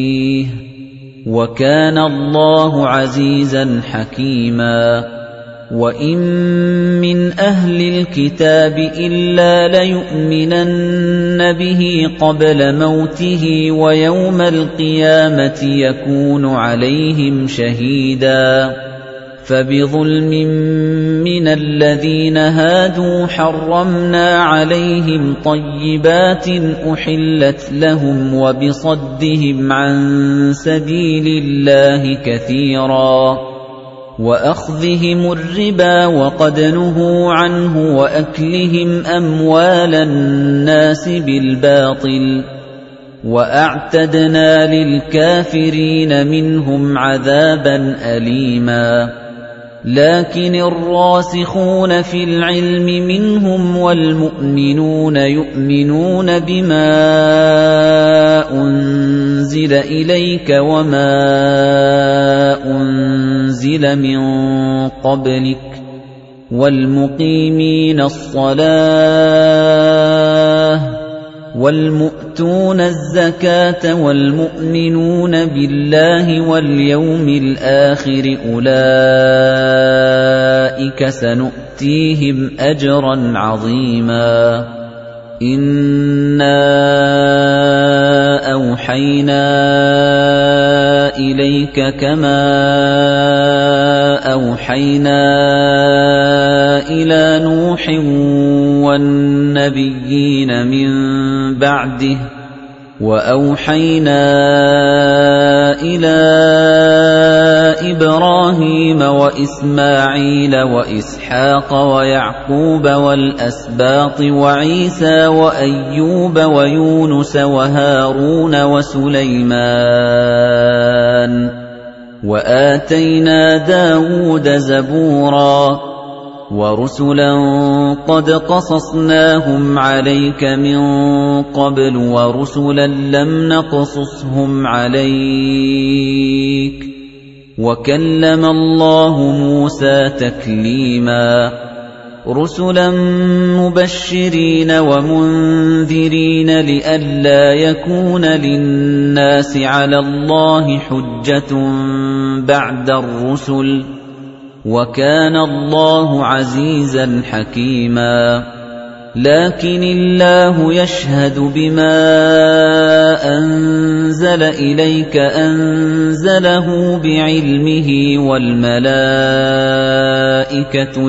إِلَيْهِ وَكَانَ اللَّهُ عَزِيزًا حَكِيمًا وَإِن مِّنْ أَهْلِ الْكِتَابِ إِلَّا لَيُؤْمِنَنَّ بِهِ قَبْلَ مَوْتِهِ وَيَوْمَ الْقِيَامَةِ يَكُونُ عَلَيْهِمْ شَهِيدًا فَبِظُلْمٍ مِّنَ الَّذِينَ هَادُوا حَرَّمْنَا عَلَيْهِمْ طَيِّبَاتٍ أُحِلَّتْ لَهُمْ وَبِصَدِّهِمْ عَن سَبِيلِ اللَّهِ كَثِيرًا وَأَخْذِهِمُ الرِّبَا وَقَدْ نُهُوا عَنْهُ وَأَكْلِهِمْ أَمْوَالَ النَّاسِ بِالْبَاطِلِ وَأَعْتَدْنَا لِلْكَافِرِينَ مِنْهُمْ عَذَابًا أَلِيمًا لَكِنِ الرَّاسِخُونَ فِي الْعِلْمِ مِنْهُمْ وَالْمُؤْمِنُونَ يُؤْمِنُونَ بِمَا أُنْزِلَ إِلَيْكَ وَمَا أُنْزِلَ مِنْ قَبْلِكَ وَالْمُقِيمِينَ الصَّلَاةَ وَالْمُؤْتُونَ الزَّكَاةَ وَالْمُؤْمِنُونَ بِاللَّهِ وَالْيَوْمِ الْآخِرِ أُولَئِكَ سَنُؤْتِيهِمْ أَجْرًا عَظِيمًا إِنَّا أَوْحَيْنَا إِلَيْكَ كَمَا أَوْحَيْنَا إِلَى نُوحٍ وَالنَّبِيِّينَ مِن بَعْدِهِ وَأَوْحَيْنَا إِلَى إِبْرَاهِيمَ وَإِسْمَاعِيلَ وَإِسْحَاقَ وَيَعْقُوبَ وَالْأَسْبَاطِ وَعِيسَى وَأَيُّوبَ وَيُونُسَ وَهَارُونَ وَسُلَيْمَانَ وَآتَيْنَا دَاوُودَ زَبُورًا وَرُسُلًا قَدْ قَصَصْنَاهُمْ عَلَيْكَ مِن قَبْلُ وَرُسُلًا لَّمْ نَقْصُصْهُمْ عَلَيْكَ وَكَلَّمَ اللَّهُ مُوسَىٰ تَكْلِيمًا رُسُلًا مُبَشِّرِينَ وَمُنذِرِينَ لِئَلَّا يَكُونَ لِلنَّاسِ عَلَى اللَّهِ حُجَّةٌ بَعْدَ الرُّسُلِ وَكَانَ اللَّهُ عَزِيزًا حَكِيمًا لَكِنِ اللَّهُ يَشْهَدُ بِمَا أَنزَلَ إِلَيْكَ أَنزَلَهُ بِعِلْمِهِ وَالْمَلَائِكَةُ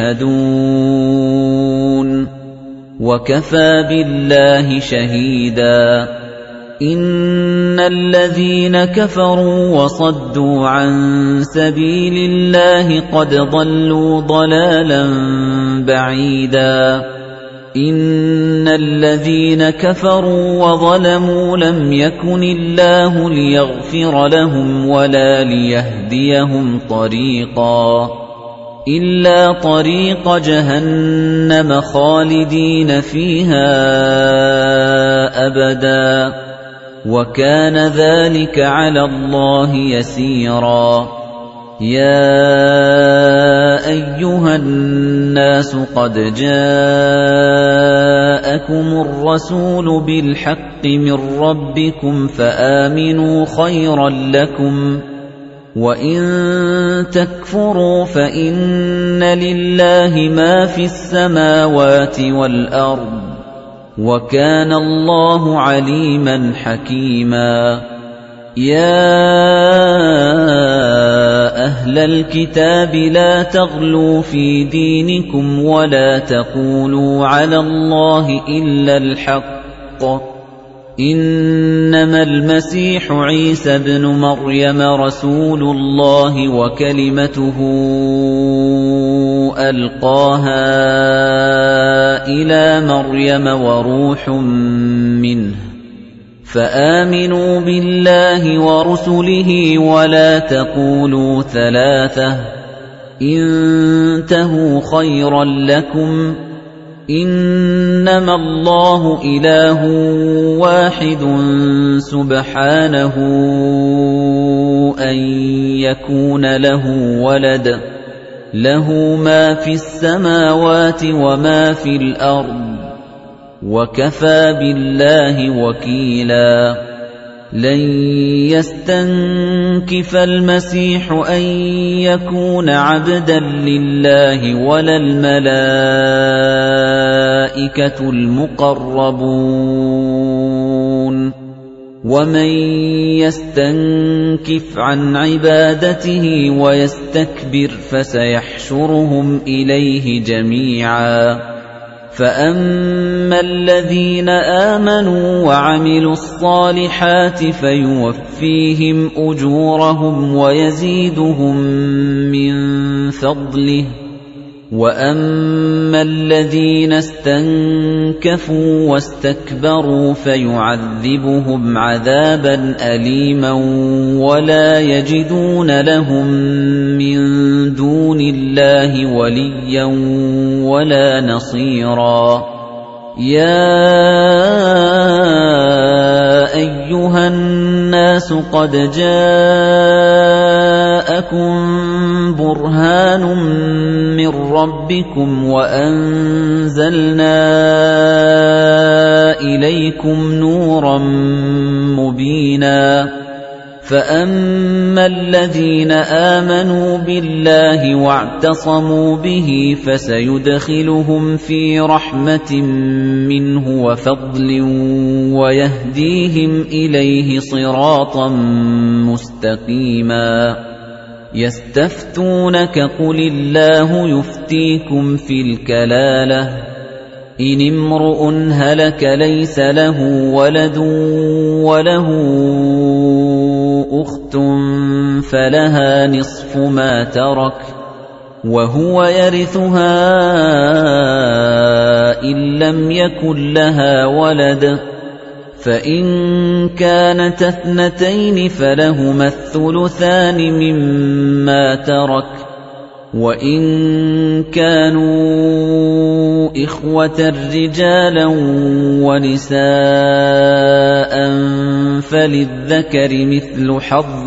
يَشْهَدُونَ وَكَفَى بِاللَّهِ شَهِيدًا إِنَّ الَّذِينَ كَفَرُوا وَصَدُّوا عَن سَبِيلِ اللَّهِ قَدْ ضَلُّوا ضَلَالًا بَعِيدًا إِنَّ الَّذِينَ كَفَرُوا وَظَلَمُوا لَمْ يَكُنِ اللَّهُ لِيَغْفِرَ لَهُمْ وَلَا لِيَهْدِيَهُمْ طَرِيقًا إِلَّا طَرِيقَ جَهَنَّمَ خَالِدِينَ فِيهَا أَبَدًا وَكَانَ ذَلِكَ عَلَى اللَّهِ يَسِيرًا يَا أَيُّهَا النَّاسُ قَدْ جَاءَكُمُ الرَّسُولُ بِالْحَقِّ مِنْ رَبِّكُمْ فَآمِنُوا خَيْرًا لَكُمْ وَإِن تَكْفُرُوا فَإِنَّ لِلَّهِ مَا فِي السَّمَاوَاتِ وَالْأَرْضِ وَكَانَ اللَّهُ عَلِيمًا حَكِيمًا يَا أَهْلَ الْكِتَابِ لَا تَغْلُوا فِي دِينِكُمْ وَلَا تَقُولُوا عَلَى اللَّهِ إِلَّا الْحَقَّ إِنَّمَا الْمَسِيحُ عِيسَى ابْنُ مَرْيَمَ رَسُولُ اللَّهِ وَكَلِمَتُهُ أَلْقَاهَا إِلَى مَرْيَمَ وَرُوحٌ مِّنْهُ فَآمِنُوا بِاللَّهِ وَرُسُلِهِ وَلَا تَقُولُوا ثَلَاثَةٌ انتهوا خَيْرًا لَّكُمْ إِنَّمَا اللَّهُ إِلَٰهٌ وَاحِدٌ سُبْحَانَهُ أَن يَكُونَ لَهُ وَلَدٌ لَّهُ مَا فِي السَّمَاوَاتِ وَمَا فِي الْأَرْضِ وَكَفَى بِاللَّهِ وَكِيلًا لن يستنكف المسيح أن يكون عبدا لله ولا الملائكة المقربون ومن يستنكف عن عبادته ويستكبر فسيحشرهم إليه جميعا فأما الذين آمنوا وعملوا الصالحات فيوفيهم أجورهم ويزيدهم من فضله وأما الذين استنكفوا واستكبروا فيعذبهم عذابا أليما ولا يجدون لهم من دون الله وليا ولا نصيرا يا أيها الناس قد جاءكم برهان من ربكم وأنزلنا إليكم نورا مبينا فأما الذين آمنوا بالله واعتصموا به فسيدخلهم في رحمة منه وفضل ويهديهم إليه صراطا مستقيما يستفتونك قل الله يفتيكم في الكلالة إن امرؤ هلك ليس له ولد وله أخت فلها نصف ما ترك وهو يرثها إن لم يكن لها ولد فإن كانت اثنتين فلهما الثلثان مما ترك وإن كانوا إخوة رجالا ونساء فللذكر مثل حظ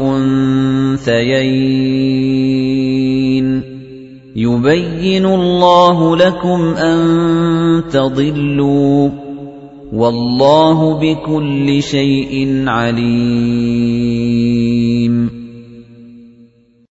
الأنثيين يبين الله لكم أن تضلوا والله بكل شيء عليم